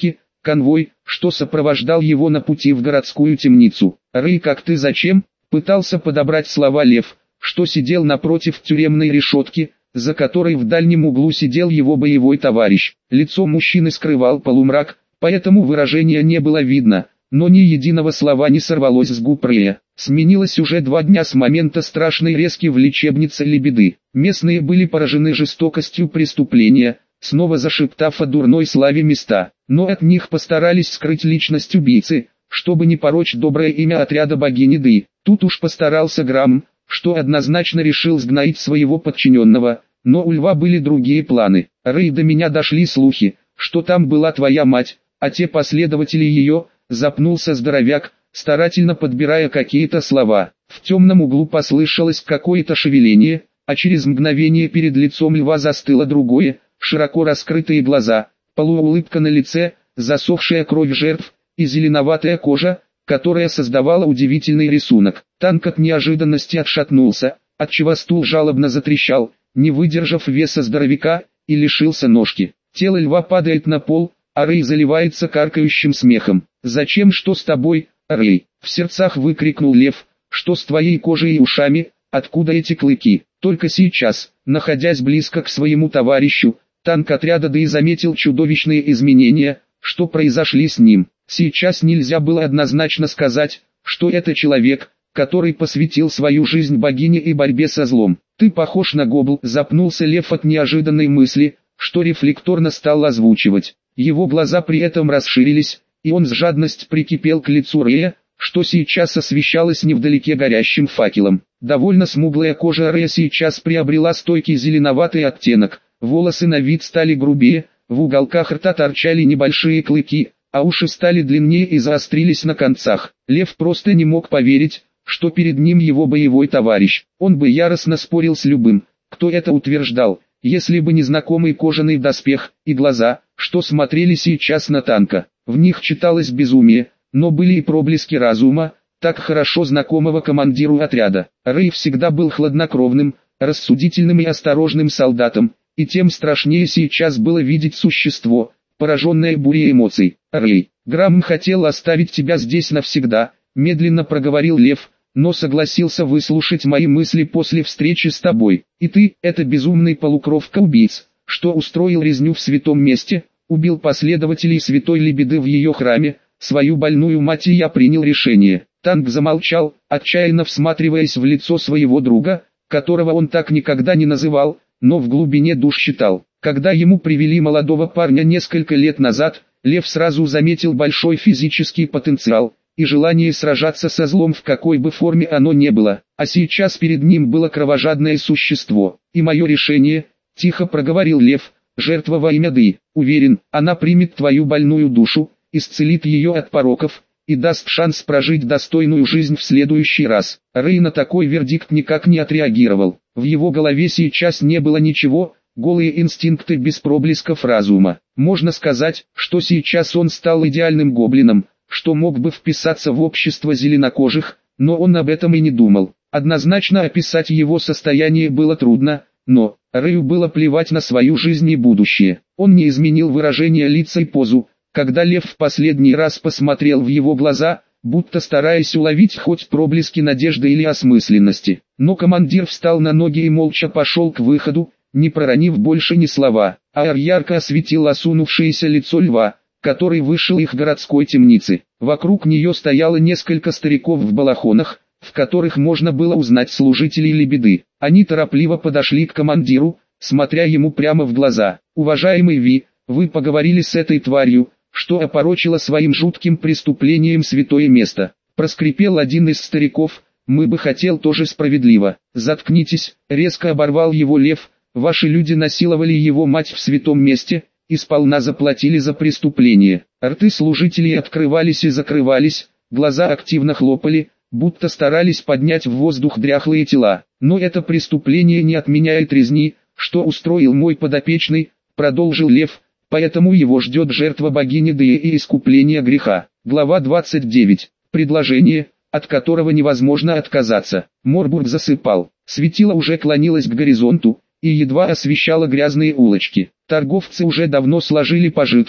конвой, что сопровождал его на пути в городскую темницу. «Рэй, как ты зачем?» — пытался подобрать слова Лев, что сидел напротив тюремной решетки, за которой в дальнем углу сидел его боевой товарищ. Лицо мужчины скрывал полумрак, поэтому выражения не было видно, но ни единого слова не сорвалось с губ Рэя. Сменилось уже два дня с момента страшной резки в лечебнице Лебеды. Местные были поражены жестокостью преступления, снова зашептав о дурной славе места, но от них постарались скрыть личность убийцы, чтобы не порочь доброе имя отряда богини Ды. Тут уж постарался Грамм, что однозначно решил сгноить своего подчиненного, но у Льва были другие планы. «Рэй, до меня дошли слухи, что там была твоя мать, а те последователи ее», запнулся здоровяк, старательно подбирая какие-то слова. В темном углу послышалось какое-то шевеление, а через мгновение перед лицом Льва застыло другое, широко раскрытые глаза, полуулыбка на лице, засохшая кровь жертв и зеленоватая кожа, которая создавала удивительный рисунок. Танк от неожиданности отшатнулся, отчего стул жалобно затрещал, не выдержав веса здоровяка, и лишился ножки. Тело Льва падает на пол, а Рэй заливается каркающим смехом. «Зачем, что с тобой, Рэй?» — в сердцах выкрикнул Лев. «Что с твоей кожей и ушами, откуда эти клыки?» Только сейчас, находясь близко к своему товарищу, танк отряда Ды заметил чудовищные изменения, что произошли с ним. Сейчас нельзя было однозначно сказать, что это человек, который посвятил свою жизнь богине и борьбе со злом. «Ты похож на гобл», — запнулся Лев от неожиданной мысли, что рефлекторно стал озвучивать. Его глаза при этом расширились, и он с жадностью прикипел к лицу Рэя, что сейчас освещалось невдалеке горящим факелом. Довольно смуглая кожа Рэя сейчас приобрела стойкий зеленоватый оттенок, волосы на вид стали грубее, в уголках рта торчали небольшие клыки, а уши стали длиннее и заострились на концах. Лев просто не мог поверить, что перед ним его боевой товарищ. Он бы яростно спорил с любым, кто это утверждал, если бы не знакомый кожаный доспех и глаза, что смотрели сейчас на танка. В них читалось безумие, но были и проблески разума, так хорошо знакомого командиру отряда. Рэй всегда был хладнокровным, рассудительным и осторожным солдатом, и тем страшнее сейчас было видеть существо, пораженное бурей эмоций. «Рэй, Грамм хотел оставить тебя здесь навсегда», — медленно проговорил Лев, «но согласился выслушать мои мысли после встречи с тобой. И ты, это безумный полукровка-убийц, что устроил резню в святом месте, убил последователей Святой Лебеды в ее храме, свою больную мать, и я принял решение». Танк замолчал, отчаянно всматриваясь в лицо своего друга, которого он так никогда не называл, но в глубине душ считал. Когда ему привели молодого парня несколько лет назад, Лев сразу заметил большой физический потенциал и желание сражаться со злом, в какой бы форме оно не было. А сейчас перед ним было кровожадное существо. «И мое решение», — тихо проговорил Лев, — «жертва во имя Ды. Уверен, она примет твою больную душу, исцелит ее от пороков и даст шанс прожить достойную жизнь в следующий раз». Рэй на такой вердикт никак не отреагировал. В его голове сейчас не было ничего, голые инстинкты без проблесков разума. Можно сказать, что сейчас он стал идеальным гоблином, что мог бы вписаться в общество зеленокожих, но он об этом и не думал. Однозначно описать его состояние было трудно, но Рэю было плевать на свою жизнь и будущее. Он не изменил выражение лица и позу, когда Лев в последний раз посмотрел в его глаза, будто стараясь уловить хоть проблески надежды или осмысленности. Но командир встал на ноги и молча пошел к выходу, не проронив больше ни слова. Ар ярко осветил осунувшееся лицо Льва, который вышел из городской темницы. Вокруг нее стояло несколько стариков в балахонах, в которых можно было узнать служителей Лебеды. Они торопливо подошли к командиру, смотря ему прямо в глаза. «Уважаемый Ви, вы поговорили с этой тварью, что опорочило своим жутким преступлением святое место», — проскрипел один из стариков. «Мы бы хотел тоже справедливо». «Заткнитесь», — резко оборвал его Лев, — «ваши люди насиловали его мать в святом месте и сполна заплатили за преступление». Рты служителей открывались и закрывались, глаза активно хлопали, будто старались поднять в воздух дряхлые тела. «Но это преступление не отменяет резни, что устроил мой подопечный», — продолжил Лев, — «поэтому его ждет жертва богини Ды и искупление греха». Глава двадцать девять. Предложение, от которого невозможно отказаться. Морбург засыпал. Светило уже клонилось к горизонту и едва освещало грязные улочки. Торговцы уже давно сложили пожитки,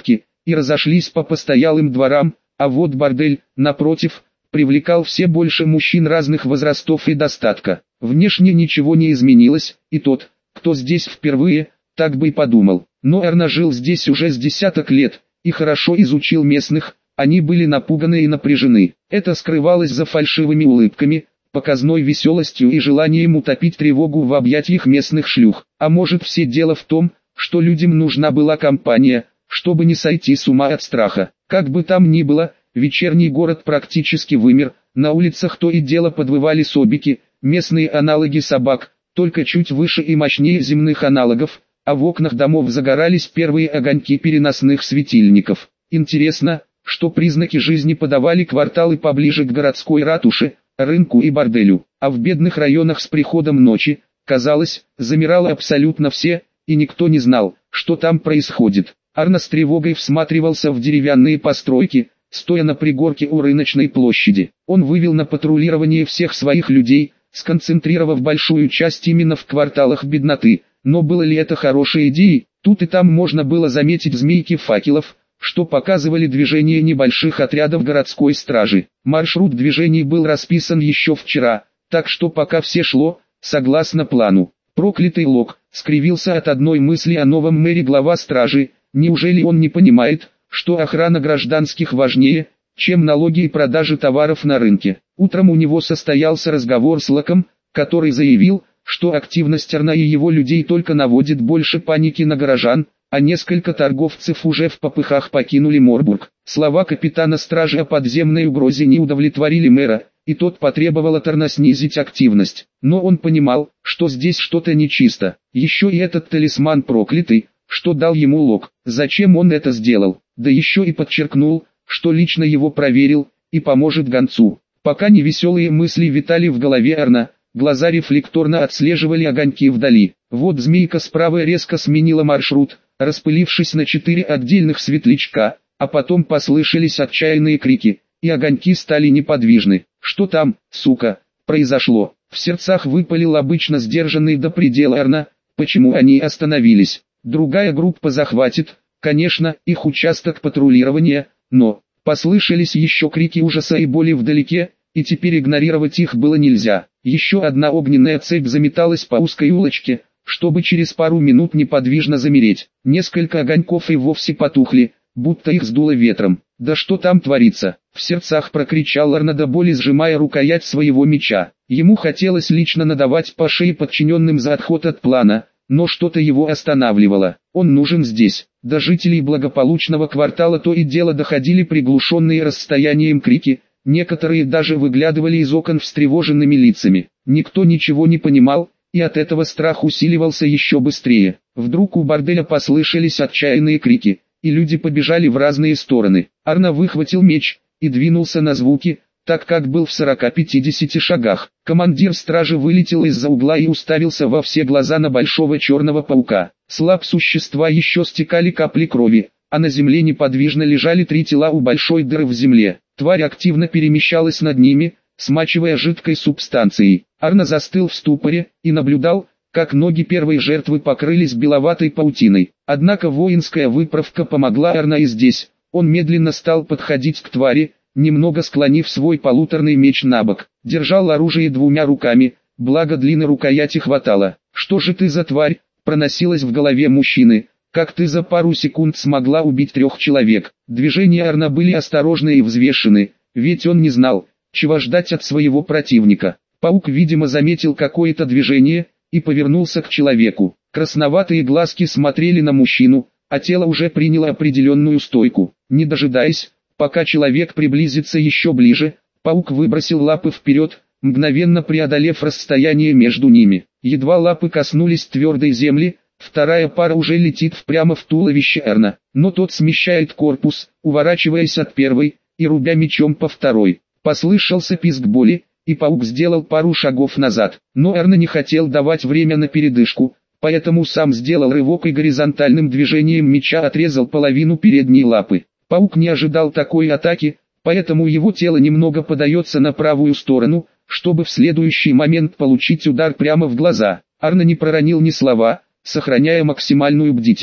и разошлись по постоялым дворам, а вот бордель, напротив, привлекал все больше мужчин разных возрастов и достатка. Внешне ничего не изменилось, и тот, кто здесь впервые, так бы и подумал. Но Эрна жил здесь уже с десяток лет, и хорошо изучил местных, они были напуганы и напряжены. Это скрывалось за фальшивыми улыбками, показной веселостью и желанием утопить тревогу в объятиях местных шлюх. А может, все дело в том, что людям нужна была компания, чтобы не сойти с ума от страха. Как бы там ни было, вечерний город практически вымер, на улицах то и дело подвывали собаки, местные аналоги собак, только чуть выше и мощнее земных аналогов, а в окнах домов загорались первые огоньки переносных светильников. Интересно, что признаки жизни подавали кварталы поближе к городской ратуше, рынку и борделю, а в бедных районах с приходом ночи, казалось, замирало абсолютно все, и никто не знал, что там происходит. Арно с тревогой всматривался в деревянные постройки, стоя на пригорке у рыночной площади. Он вывел на патрулирование всех своих людей, сконцентрировав большую часть именно в кварталах бедноты. Но было ли это хорошей идеей? Тут и там можно было заметить змейки факелов, что показывали движение небольших отрядов городской стражи. Маршрут движений был расписан еще вчера, так что пока все шло, согласно плану. Проклятый Лок скривился от одной мысли о новом мэре глава стражи. Неужели он не понимает, что охрана гражданских важнее, чем налоги и продажи товаров на рынке? Утром у него состоялся разговор с Локом, который заявил, что активность Арна и его людей только наводит больше паники на горожан, а несколько торговцев уже в попыхах покинули Морбург. Слова капитана стражи о подземной угрозе не удовлетворили мэра, и тот потребовал от Арна снизить активность. Но он понимал, что здесь что-то нечисто. Еще и этот талисман проклятый, что дал ему Лок. Зачем он это сделал? Да еще и подчеркнул, что лично его проверил, и поможет гонцу. Пока невеселые мысли витали в голове Арна, глаза рефлекторно отслеживали огоньки вдали. Вот змейка справа резко сменила маршрут, распылившись на четыре отдельных светлячка, а потом послышались отчаянные крики, и огоньки стали неподвижны. Что там, сука, произошло? В сердцах выпалил обычно сдержанный до предела Арна. Почему они остановились? Другая группа захватит, конечно, их участок патрулирования, но послышались еще крики ужаса и боли вдалеке, и теперь игнорировать их было нельзя. Еще одна огненная цепь заметалась по узкой улочке, чтобы через пару минут неподвижно замереть. Несколько огоньков и вовсе потухли, будто их сдуло ветром. «Да что там творится?» — в сердцах прокричал Арна до боли, сжимая рукоять своего меча. Ему хотелось лично надавать по шее подчиненным за отход от плана, но что-то его останавливало. Он нужен здесь. До жителей благополучного квартала то и дело доходили приглушенные расстоянием крики, некоторые даже выглядывали из окон встревоженными лицами. Никто ничего не понимал, и от этого страх усиливался еще быстрее. Вдруг у борделя послышались отчаянные крики, и люди побежали в разные стороны. Арна выхватил меч и двинулся на звуки, так как был в сорока-пятидесяти шагах. Командир стражи вылетел из-за угла и уставился во все глаза на большого черного паука. С лап существа еще стекали капли крови, а на земле неподвижно лежали три тела у большой дыры в земле. Тварь активно перемещалась над ними, смачивая жидкой субстанцией. Арна застыл в ступоре и наблюдал, как ноги первой жертвы покрылись беловатой паутиной. Однако воинская выправка помогла Арна и здесь. Он медленно стал подходить к твари, немного склонив свой полуторный меч набок. Держал оружие двумя руками, благо длины рукояти хватало. «Что же ты за тварь?» — проносилось в голове мужчины. «Как ты за пару секунд смогла убить трех человек?» Движения Арна были осторожны и взвешены, ведь он не знал, чего ждать от своего противника. Паук, видимо, заметил какое-то движение и повернулся к человеку. Красноватые глазки смотрели на мужчину, а тело уже приняло определенную стойку. Не дожидаясь, пока человек приблизится еще ближе, паук выбросил лапы вперед, мгновенно преодолев расстояние между ними. Едва лапы коснулись твердой земли, вторая пара уже летит прямо в туловище Арна, но тот смещает корпус, уворачиваясь от первой, и рубя мечом по второй. Послышался писк боли, и паук сделал пару шагов назад. Но Арна не хотел давать время на передышку, поэтому сам сделал рывок и горизонтальным движением меча отрезал половину передней лапы. Паук не ожидал такой атаки, поэтому его тело немного подается на правую сторону, чтобы в следующий момент получить удар прямо в глаза. Арна не проронил ни слова, сохраняя максимальную бдительность.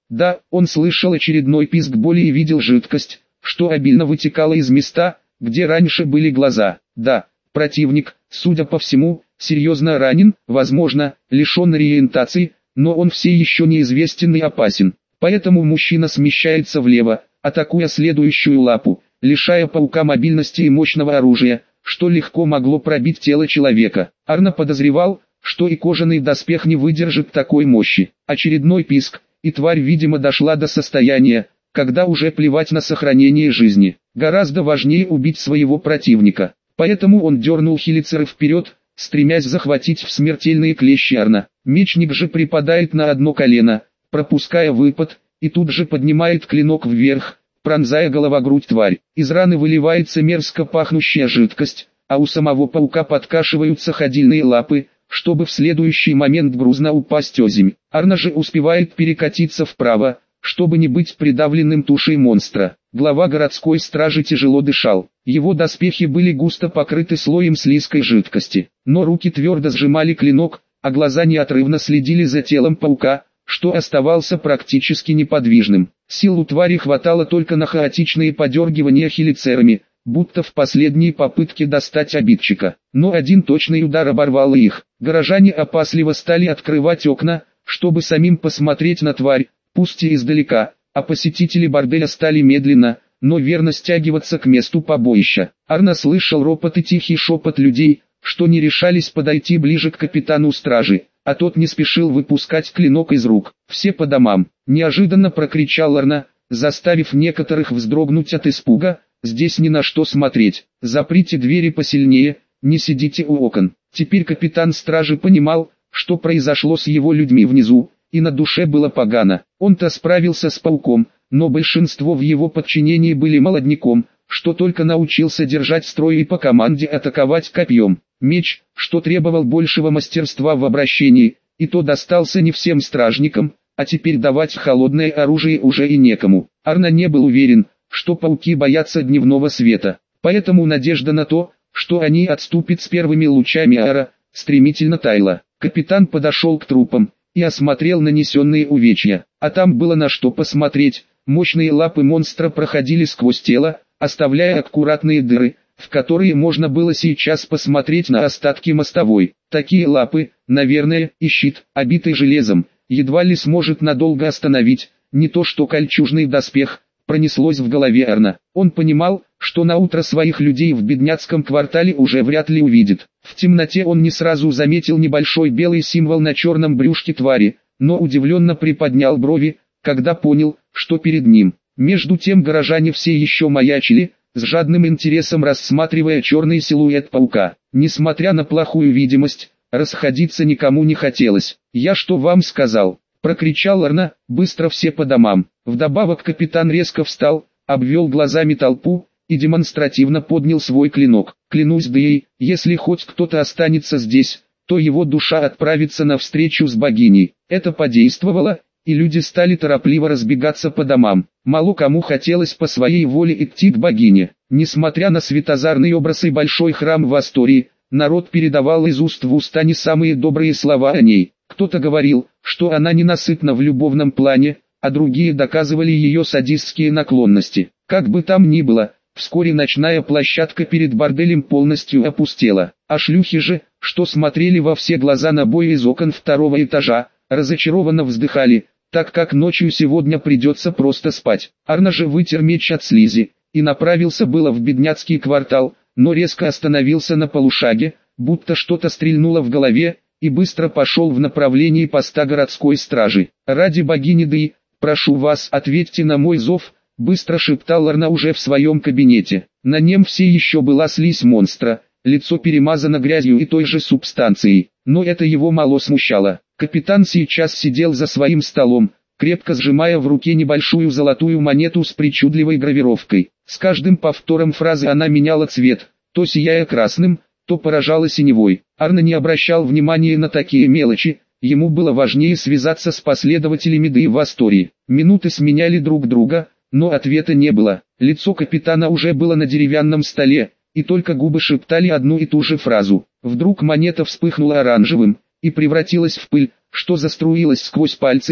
Да, он слышал очередной писк боли и видел жидкость, что обильно вытекала из места, где раньше были глаза. Да, противник, судя по всему, серьезно ранен, возможно, лишен ориентации, но он все еще неизвестен и опасен. Поэтому мужчина смещается влево, атакуя следующую лапу, лишая паука мобильности и мощного оружия, что легко могло пробить тело человека. Арно подозревал, что и кожаный доспех не выдержит такой мощи. Очередной писк, и тварь видимо дошла до состояния, когда уже плевать на сохранение жизни. Гораздо важнее убить своего противника. Поэтому он дернул Хелицера вперед, стремясь захватить в смертельные клещи Арна. Мечник же припадает на одно колено, пропуская выпад, и тут же поднимает клинок вверх, пронзая голова-грудь тварь. Из раны выливается мерзко пахнущая жидкость, а у самого паука подкашиваются ходильные лапы, чтобы в следующий момент грузно упасть озимь. Арна же успевает перекатиться вправо, чтобы не быть придавленным тушей монстра. Глава городской стражи тяжело дышал. Его доспехи были густо покрыты слоем слизкой жидкости, но руки твердо сжимали клинок, а глаза неотрывно следили за телом паука, что оставался практически неподвижным. Сил у твари хватало только на хаотичные подергивания хелицерами, будто в последней попытке достать обидчика. Но один точный удар оборвал их. Горожане опасливо стали открывать окна, чтобы самим посмотреть на тварь, пусть и издалека, а посетители борделя стали медленно, но верно стягиваться к месту побоища. Арно слышал ропот и тихий шепот людей, что не решались подойти ближе к капитану стражи, а тот не спешил выпускать клинок из рук. «Все по домам!» – неожиданно прокричал Арно, заставив некоторых вздрогнуть от испуга. «Здесь ни на что смотреть, заприте двери посильнее, не сидите у окон». Теперь капитан стражи понимал, что произошло с его людьми внизу, и на душе было погано. Он-то справился с пауком, но большинство в его подчинении были молодняком, что только научился держать строй и по команде атаковать копьем. Меч, что требовал большего мастерства в обращении, и то достался не всем стражникам, а теперь давать холодное оружие уже и некому. Арно не был уверен, что пауки боятся дневного света, поэтому надежда на то, что они отступят с первыми лучами ара, стремительно таяла. Капитан подошел к трупам и осмотрел нанесенные увечья, а там было на что посмотреть. Мощные лапы монстра проходили сквозь тело, оставляя аккуратные дыры, в которые можно было сейчас посмотреть на остатки мостовой. Такие лапы, наверное, и щит, обитый железом, едва ли сможет надолго остановить, не то что кольчужный доспех. Пронеслось в голове Арно. Он понимал, что на утро своих людей в бедняцком квартале уже вряд ли увидит. В темноте он не сразу заметил небольшой белый символ на черном брюшке твари, но удивленно приподнял брови, когда понял, что перед ним. Между тем горожане все еще маячили, с жадным интересом рассматривая черный силуэт паука. Несмотря на плохую видимость, расходиться никому не хотелось. «Я что вам сказал?» — прокричал Арно, быстро все по домам. Вдобавок капитан резко встал, обвел глазами толпу и демонстративно поднял свой клинок. «Клянусь Деей, если хоть кто-то останется здесь, то его душа отправится на встречу с богиней». Это подействовало, и люди стали торопливо разбегаться по домам. Мало кому хотелось по своей воле идти к богине. Несмотря на светозарный образ и большой храм в Астории, народ передавал из уст в уста не самые добрые слова о ней. Кто-то говорил, что она ненасытна в любовном плане, а другие доказывали ее садистские наклонности. Как бы там ни было, вскоре ночная площадка перед борделем полностью опустела, а шлюхи же, что смотрели во все глаза на бой из окон второго этажа, разочарованно вздыхали, так как ночью сегодня придется просто спать. Арно же вытер меч от слизи, и направился было в бедняцкий квартал, но резко остановился на полушаге, будто что-то стрельнуло в голове, и быстро пошел в направлении поста городской стражи. «Ради богини Деи, прошу вас, ответьте на мой зов», — быстро шептал Арно уже в своем кабинете. На нем все еще была слизь монстра, лицо перемазано грязью и той же субстанцией, но это его мало смущало. Капитан сейчас сидел за своим столом, крепко сжимая в руке небольшую золотую монету с причудливой гравировкой. С каждым повтором фразы она меняла цвет, то сияя красным, то поражала синевой. Арно не обращал внимания на такие мелочи, ему было важнее связаться с последователями Деи в Астории. Минуты сменяли друг друга, но ответа не было. Лицо капитана уже было на деревянном столе, и только губы шептали одну и ту же фразу. Вдруг монета вспыхнула оранжевым и превратилась в пыль, что заструилась сквозь пальцы,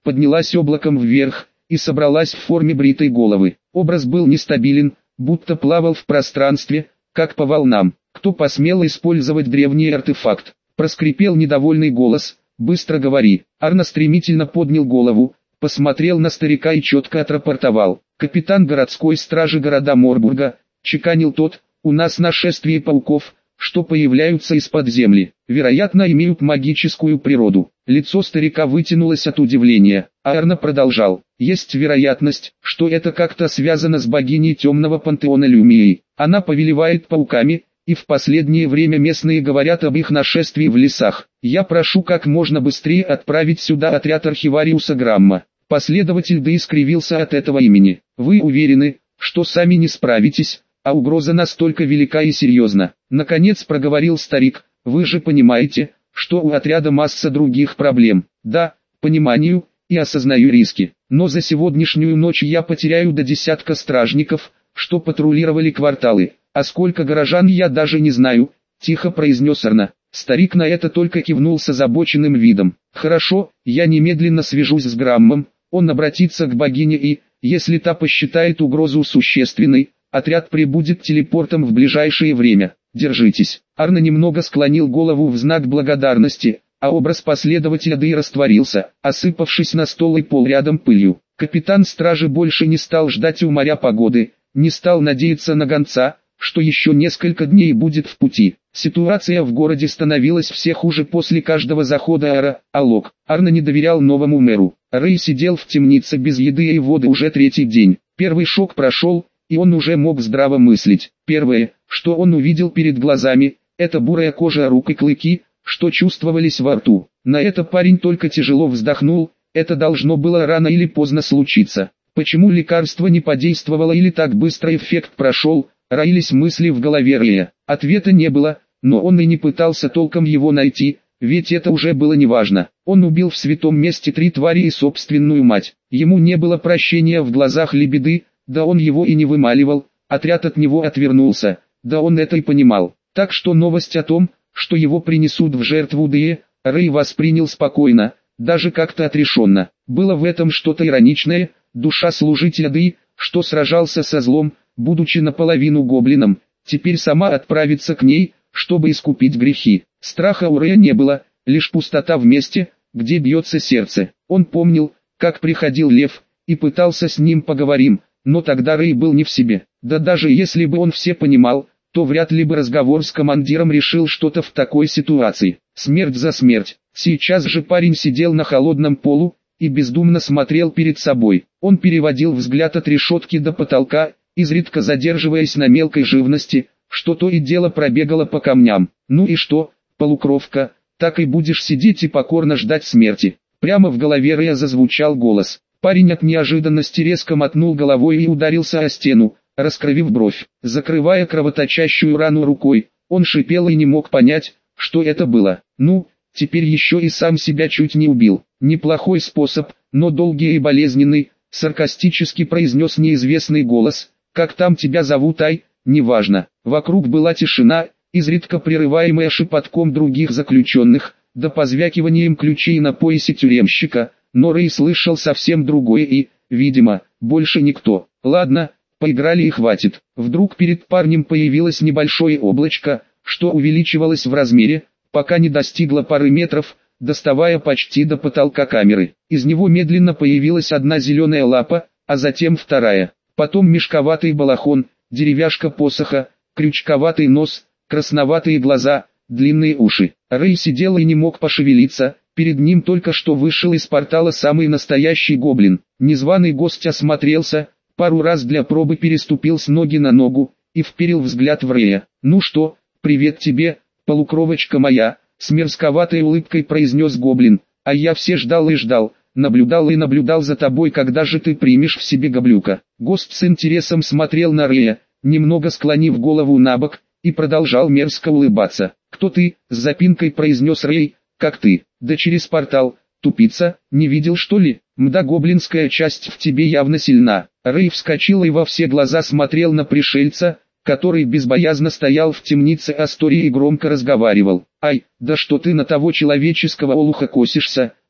поднялась облаком вверх и собралась в форме бритой головы. Образ был нестабилен, будто плавал в пространстве, как по волнам. Кто посмел использовать древний артефакт? Проскрипел недовольный голос. Быстро говори. Арно стремительно поднял голову, посмотрел на старика и четко отрапортовал. Капитан городской стражи города Морбурга, чеканил тот, у нас нашествие пауков, что появляются из-под земли, вероятно имеют магическую природу. Лицо старика вытянулось от удивления, а Арно продолжал. Есть вероятность, что это как-то связано с богиней темного пантеона Люмией. Она повелевает пауками, и в последнее время местные говорят об их нашествии в лесах. Я прошу как можно быстрее отправить сюда отряд архивариуса Грамма. Последователь да искривился от этого имени. Вы уверены, что сами не справитесь, а угроза настолько велика и серьезна? Наконец проговорил старик. Вы же понимаете, что у отряда масса других проблем. Да, понимаю и осознаю риски. Но за сегодняшнюю ночь я потеряю до десятка стражников, что патрулировали кварталы. А сколько горожан я даже не знаю, тихо произнес Арно. Старик на это только кивнул с озабоченным видом. Хорошо, я немедленно свяжусь с Граммом, он обратится к богине и, если та посчитает угрозу существенной, отряд прибудет телепортом в ближайшее время. Держитесь. Арно немного склонил голову в знак благодарности, а образ последователя да и растворился, осыпавшись на стол и пол рядом пылью. Капитан стражи больше не стал ждать у моря погоды, не стал надеяться на гонца, что еще несколько дней будет в пути. Ситуация в городе становилась все хуже после каждого захода Ара, Алок. Арно не доверял новому мэру. Рэй сидел в темнице без еды и воды уже третий день. Первый шок прошел, и он уже мог здраво мыслить. Первое, что он увидел перед глазами, это бурая кожа рук и клыки, что чувствовались во рту. На это парень только тяжело вздохнул, это должно было рано или поздно случиться. Почему лекарство не подействовало или так быстро эффект прошел? Роились мысли в голове Рэя. Ответа не было, но он и не пытался толком его найти, ведь это уже было неважно. Он убил в святом месте три твари и собственную мать. Ему не было прощения в глазах Лебеды, да он его и не вымаливал, отряд от него отвернулся, да он это и понимал. Так что новость о том, что его принесут в жертву Дее, Рэй воспринял спокойно, даже как-то отрешенно. Было в этом что-то ироничное, душа служителя Дии, что сражался со злом, будучи наполовину гоблином, теперь сама отправится к ней, чтобы искупить грехи. Страха у Рэя не было, лишь пустота в месте, где бьется сердце. Он помнил, как приходил Лев, и пытался с ним поговорим, но тогда Рэй был не в себе. Да даже если бы он все понимал, то вряд ли бы разговор с командиром решил что-то в такой ситуации. Смерть за смерть. Сейчас же парень сидел на холодном полу и бездумно смотрел перед собой. Он переводил взгляд от решетки до потолка, изредка задерживаясь на мелкой живности, что то и дело пробегало по камням. Ну и что, полукровка, так и будешь сидеть и покорно ждать смерти? Прямо в голове Рэя зазвучал голос. Парень от неожиданности резко мотнул головой и ударился о стену, раскровив бровь. Закрывая кровоточащую рану рукой, он шипел и не мог понять, что это было. Ну, теперь еще и сам себя чуть не убил. Неплохой способ, но долгий и болезненный, саркастически произнес неизвестный голос. Как там тебя зовут, Ай? Неважно. Вокруг была тишина, изредка прерываемая шепотком других заключенных, да позвякиванием ключей на поясе тюремщика, но Рэй слышал совсем другое и, видимо, больше никто. Ладно, поиграли и хватит. Вдруг перед парнем появилось небольшое облачко, что увеличивалось в размере, пока не достигло пары метров, доставая почти до потолка камеры. Из него медленно появилась одна зеленая лапа, а затем вторая. Потом мешковатый балахон, деревяшка посоха, крючковатый нос, красноватые глаза, длинные уши. Рэй сидел и не мог пошевелиться, перед ним только что вышел из портала самый настоящий гоблин. Незваный гость осмотрелся, пару раз для пробы переступил с ноги на ногу, и вперил взгляд в Рэя. «Ну что, привет тебе, полукровочка моя», с мерзковатой улыбкой произнес гоблин, «а я все ждал и ждал». Наблюдал и наблюдал за тобой, когда же ты примешь в себе гоблюка. Гость с интересом смотрел на Рэя, немного склонив голову набок, и продолжал мерзко улыбаться. «Кто ты?» — с запинкой произнес Рэй. «Как ты? Да через портал, тупица, не видел что ли? Мда, гоблинская часть в тебе явно сильна». Рэй вскочил и во все глаза смотрел на пришельца, который безбоязно стоял в темнице Астории и громко разговаривал. «Ай, да что ты на того человеческого олуха косишься?»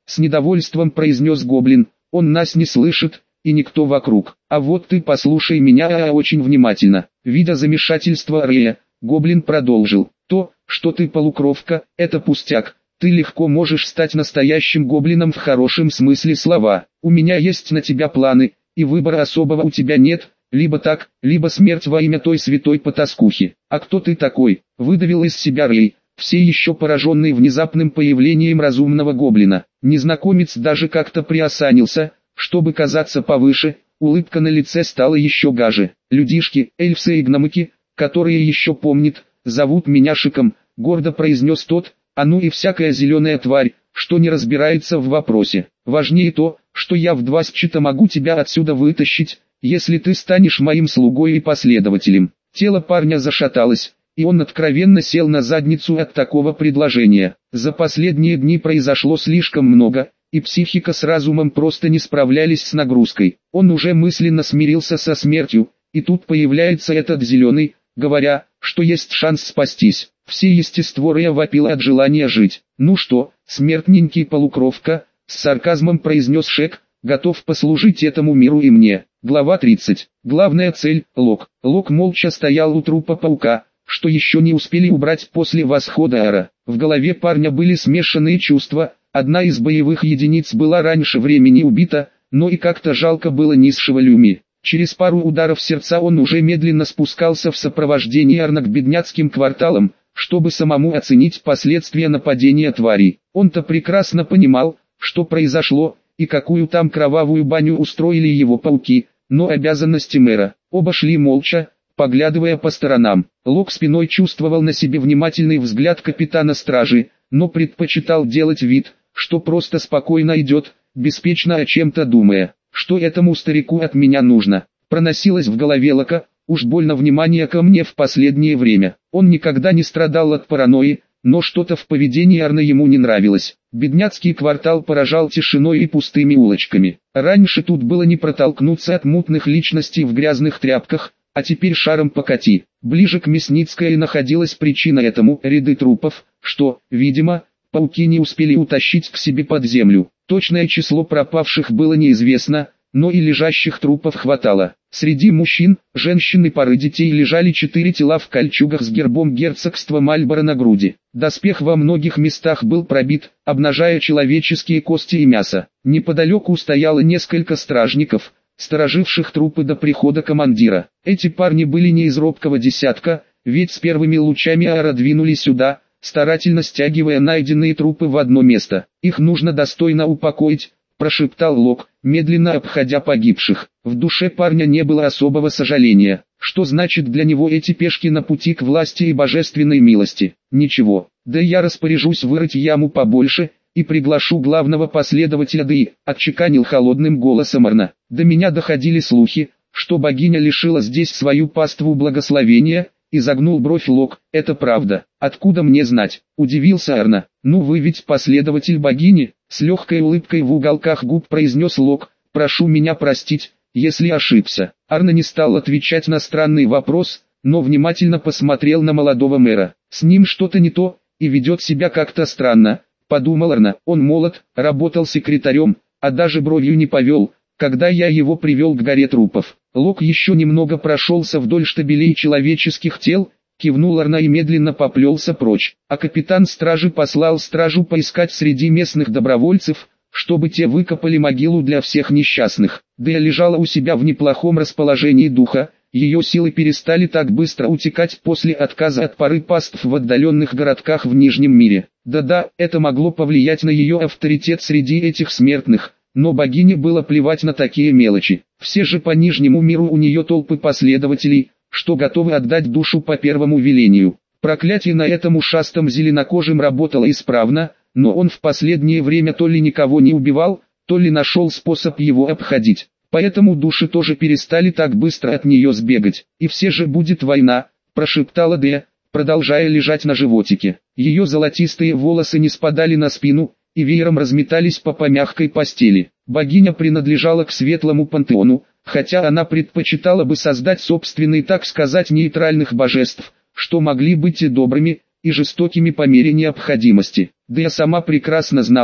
с недовольством произнес гоблин, он нас не слышит, и никто вокруг. А вот ты послушай меня а, очень внимательно. Видя замешательство Рея, гоблин продолжил. То, что ты полукровка, это пустяк. Ты легко можешь стать настоящим гоблином в хорошем смысле слова. У меня есть на тебя планы, и выбора особого у тебя нет, либо так, либо смерть во имя той святой потаскухи. А кто ты такой? Выдавил из себя Рэй, все еще пораженный внезапным появлением разумного гоблина. Незнакомец даже как-то приосанился, чтобы казаться повыше, улыбка на лице стала еще гаже. Людишки, эльфсы и гномыки, которые еще помнят, зовут меня Шиком, гордо произнес тот, а ну и всякая зеленая тварь, что не разбирается в вопросе. Важнее то, что я в два счета могу тебя отсюда вытащить, если ты станешь моим слугой и последователем. Тело парня зашаталось, и он откровенно сел на задницу от такого предложения. За последние дни произошло слишком много, и психика с разумом просто не справлялись с нагрузкой. Он уже мысленно смирился со смертью, и тут появляется этот зеленый, говоря, что есть шанс спастись. Все естество Рэя вопило от желания жить. «Ну что, смертненький полукровка», — с сарказмом произнес Шек, — «готов послужить этому миру и мне». Глава тридцать. Главная цель — Лок. Лок молча стоял у трупа паука, что еще не успели убрать после восхода Ара. В голове парня были смешанные чувства. Одна из боевых единиц была раньше времени убита, но и как-то жалко было низшего Люми. Через пару ударов сердца он уже медленно спускался в сопровождении Арна к бедняцким кварталам, чтобы самому оценить последствия нападения тварей. Он-то прекрасно понимал, что произошло, и какую там кровавую баню устроили его пауки, но обязанности мэра. Оба шли молча, поглядывая по сторонам. Лок спиной чувствовал на себе внимательный взгляд капитана стражи, но предпочитал делать вид, что просто спокойно идет, беспечно о чем-то думая. Что этому старику от меня нужно? Проносилось в голове Лока, уж больно внимание ко мне в последнее время. Он никогда не страдал от паранойи, но что-то в поведении Арна ему не нравилось. Бедняцкий квартал поражал тишиной и пустыми улочками. Раньше тут было не протолкнуться от мутных личностей в грязных тряпках, а теперь шаром покати. Ближе к Мясницкой находилась причина этому — ряды трупов, что, видимо, пауки не успели утащить к себе под землю. Точное число пропавших было неизвестно, но и лежащих трупов хватало. Среди мужчин, женщин и пары детей лежали четыре тела в кольчугах с гербом герцогства Мальборо на груди. Доспех во многих местах был пробит, обнажая человеческие кости и мясо. Неподалеку стояло несколько стражников, стороживших трупы до прихода командира. Эти парни были не из робкого десятка, ведь с первыми лучами Ара двинули сюда, старательно стягивая найденные трупы в одно место. «Их нужно достойно упокоить», — прошептал Лок, медленно обходя погибших. В душе парня не было особого сожаления. Что значит для него эти пешки на пути к власти и божественной милости? Ничего. Да я распоряжусь вырыть яму побольше, и приглашу главного последователя Дэи, отчеканил холодным голосом Арна. До меня доходили слухи, что богиня лишила здесь свою паству благословения. Изогнул бровь Лок. «Это правда. Откуда мне знать?» — удивился Арна. «Ну вы ведь последователь богини?» — с легкой улыбкой в уголках губ произнес Лок. «Прошу меня простить, если ошибся». Арна не стал отвечать на странный вопрос, но внимательно посмотрел на молодого мэра. «С ним что-то не то, и ведет себя как-то странно», — подумал Арна. «Он молод, работал секретарем, а даже бровью не повел, когда я его привел к горе трупов». Лок еще немного прошелся вдоль штабелей человеческих тел, кивнул Арна и медленно поплелся прочь. А капитан стражи послал стражу поискать среди местных добровольцев, чтобы те выкопали могилу для всех несчастных. Дэя лежала у себя в неплохом расположении духа, ее силы перестали так быстро утекать после отказа от пары паств в отдаленных городках в Нижнем мире. Да-да, это могло повлиять на ее авторитет среди этих смертных. Но богине было плевать на такие мелочи. Все же по Нижнему миру у нее толпы последователей, что готовы отдать душу по первому велению. Проклятие на этом ушастом зеленокожем работало исправно, но он в последнее время то ли никого не убивал, то ли нашел способ его обходить. Поэтому души тоже перестали так быстро от нее сбегать. «И все же будет война», – прошептала Дэя, продолжая лежать на животике. Ее золотистые волосы не спадали на спину, и веером разметались по помягкой постели. Богиня принадлежала к светлому пантеону, хотя она предпочитала бы создать собственный, так сказать, нейтральных божеств, что могли быть и добрыми, и жестокими по мере необходимости. Да я сама прекрасно знала,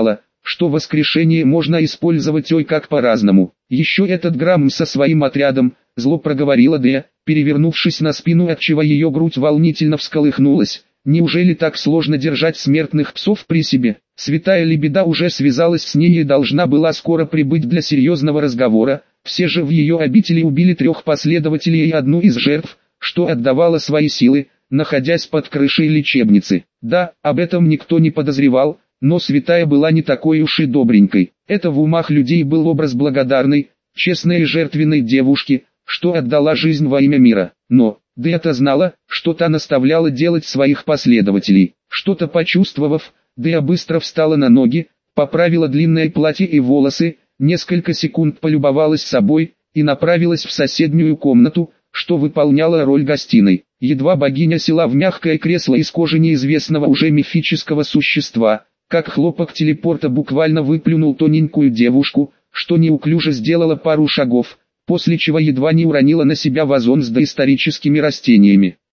что воскрешение можно использовать ой как по-разному. Еще этот Грамм со своим отрядом, зло проговорила Дея, перевернувшись на спину, отчего ее грудь волнительно всколыхнулась. Неужели так сложно держать смертных псов при себе? Святая Лебеда уже связалась с ней и должна была скоро прибыть для серьезного разговора. Все же в ее обители убили трех последователей и одну из жертв, что отдавало свои силы, находясь под крышей лечебницы. Да, об этом никто не подозревал, но святая была не такой уж и добренькой. Это в умах людей был образ благодарной, честной и жертвенной девушки, что отдала жизнь во имя мира. Но Дея-то знала, что та наставляла делать своих последователей. Что-то почувствовав, Дея быстро встала на ноги, поправила длинное платье и волосы, несколько секунд полюбовалась собой и направилась в соседнюю комнату, что выполняла роль гостиной. Едва богиня села в мягкое кресло из кожи неизвестного уже мифического существа, как хлопок телепорта буквально выплюнул тоненькую девушку, что неуклюже сделала пару шагов, после чего едва не уронила на себя вазон с доисторическими растениями.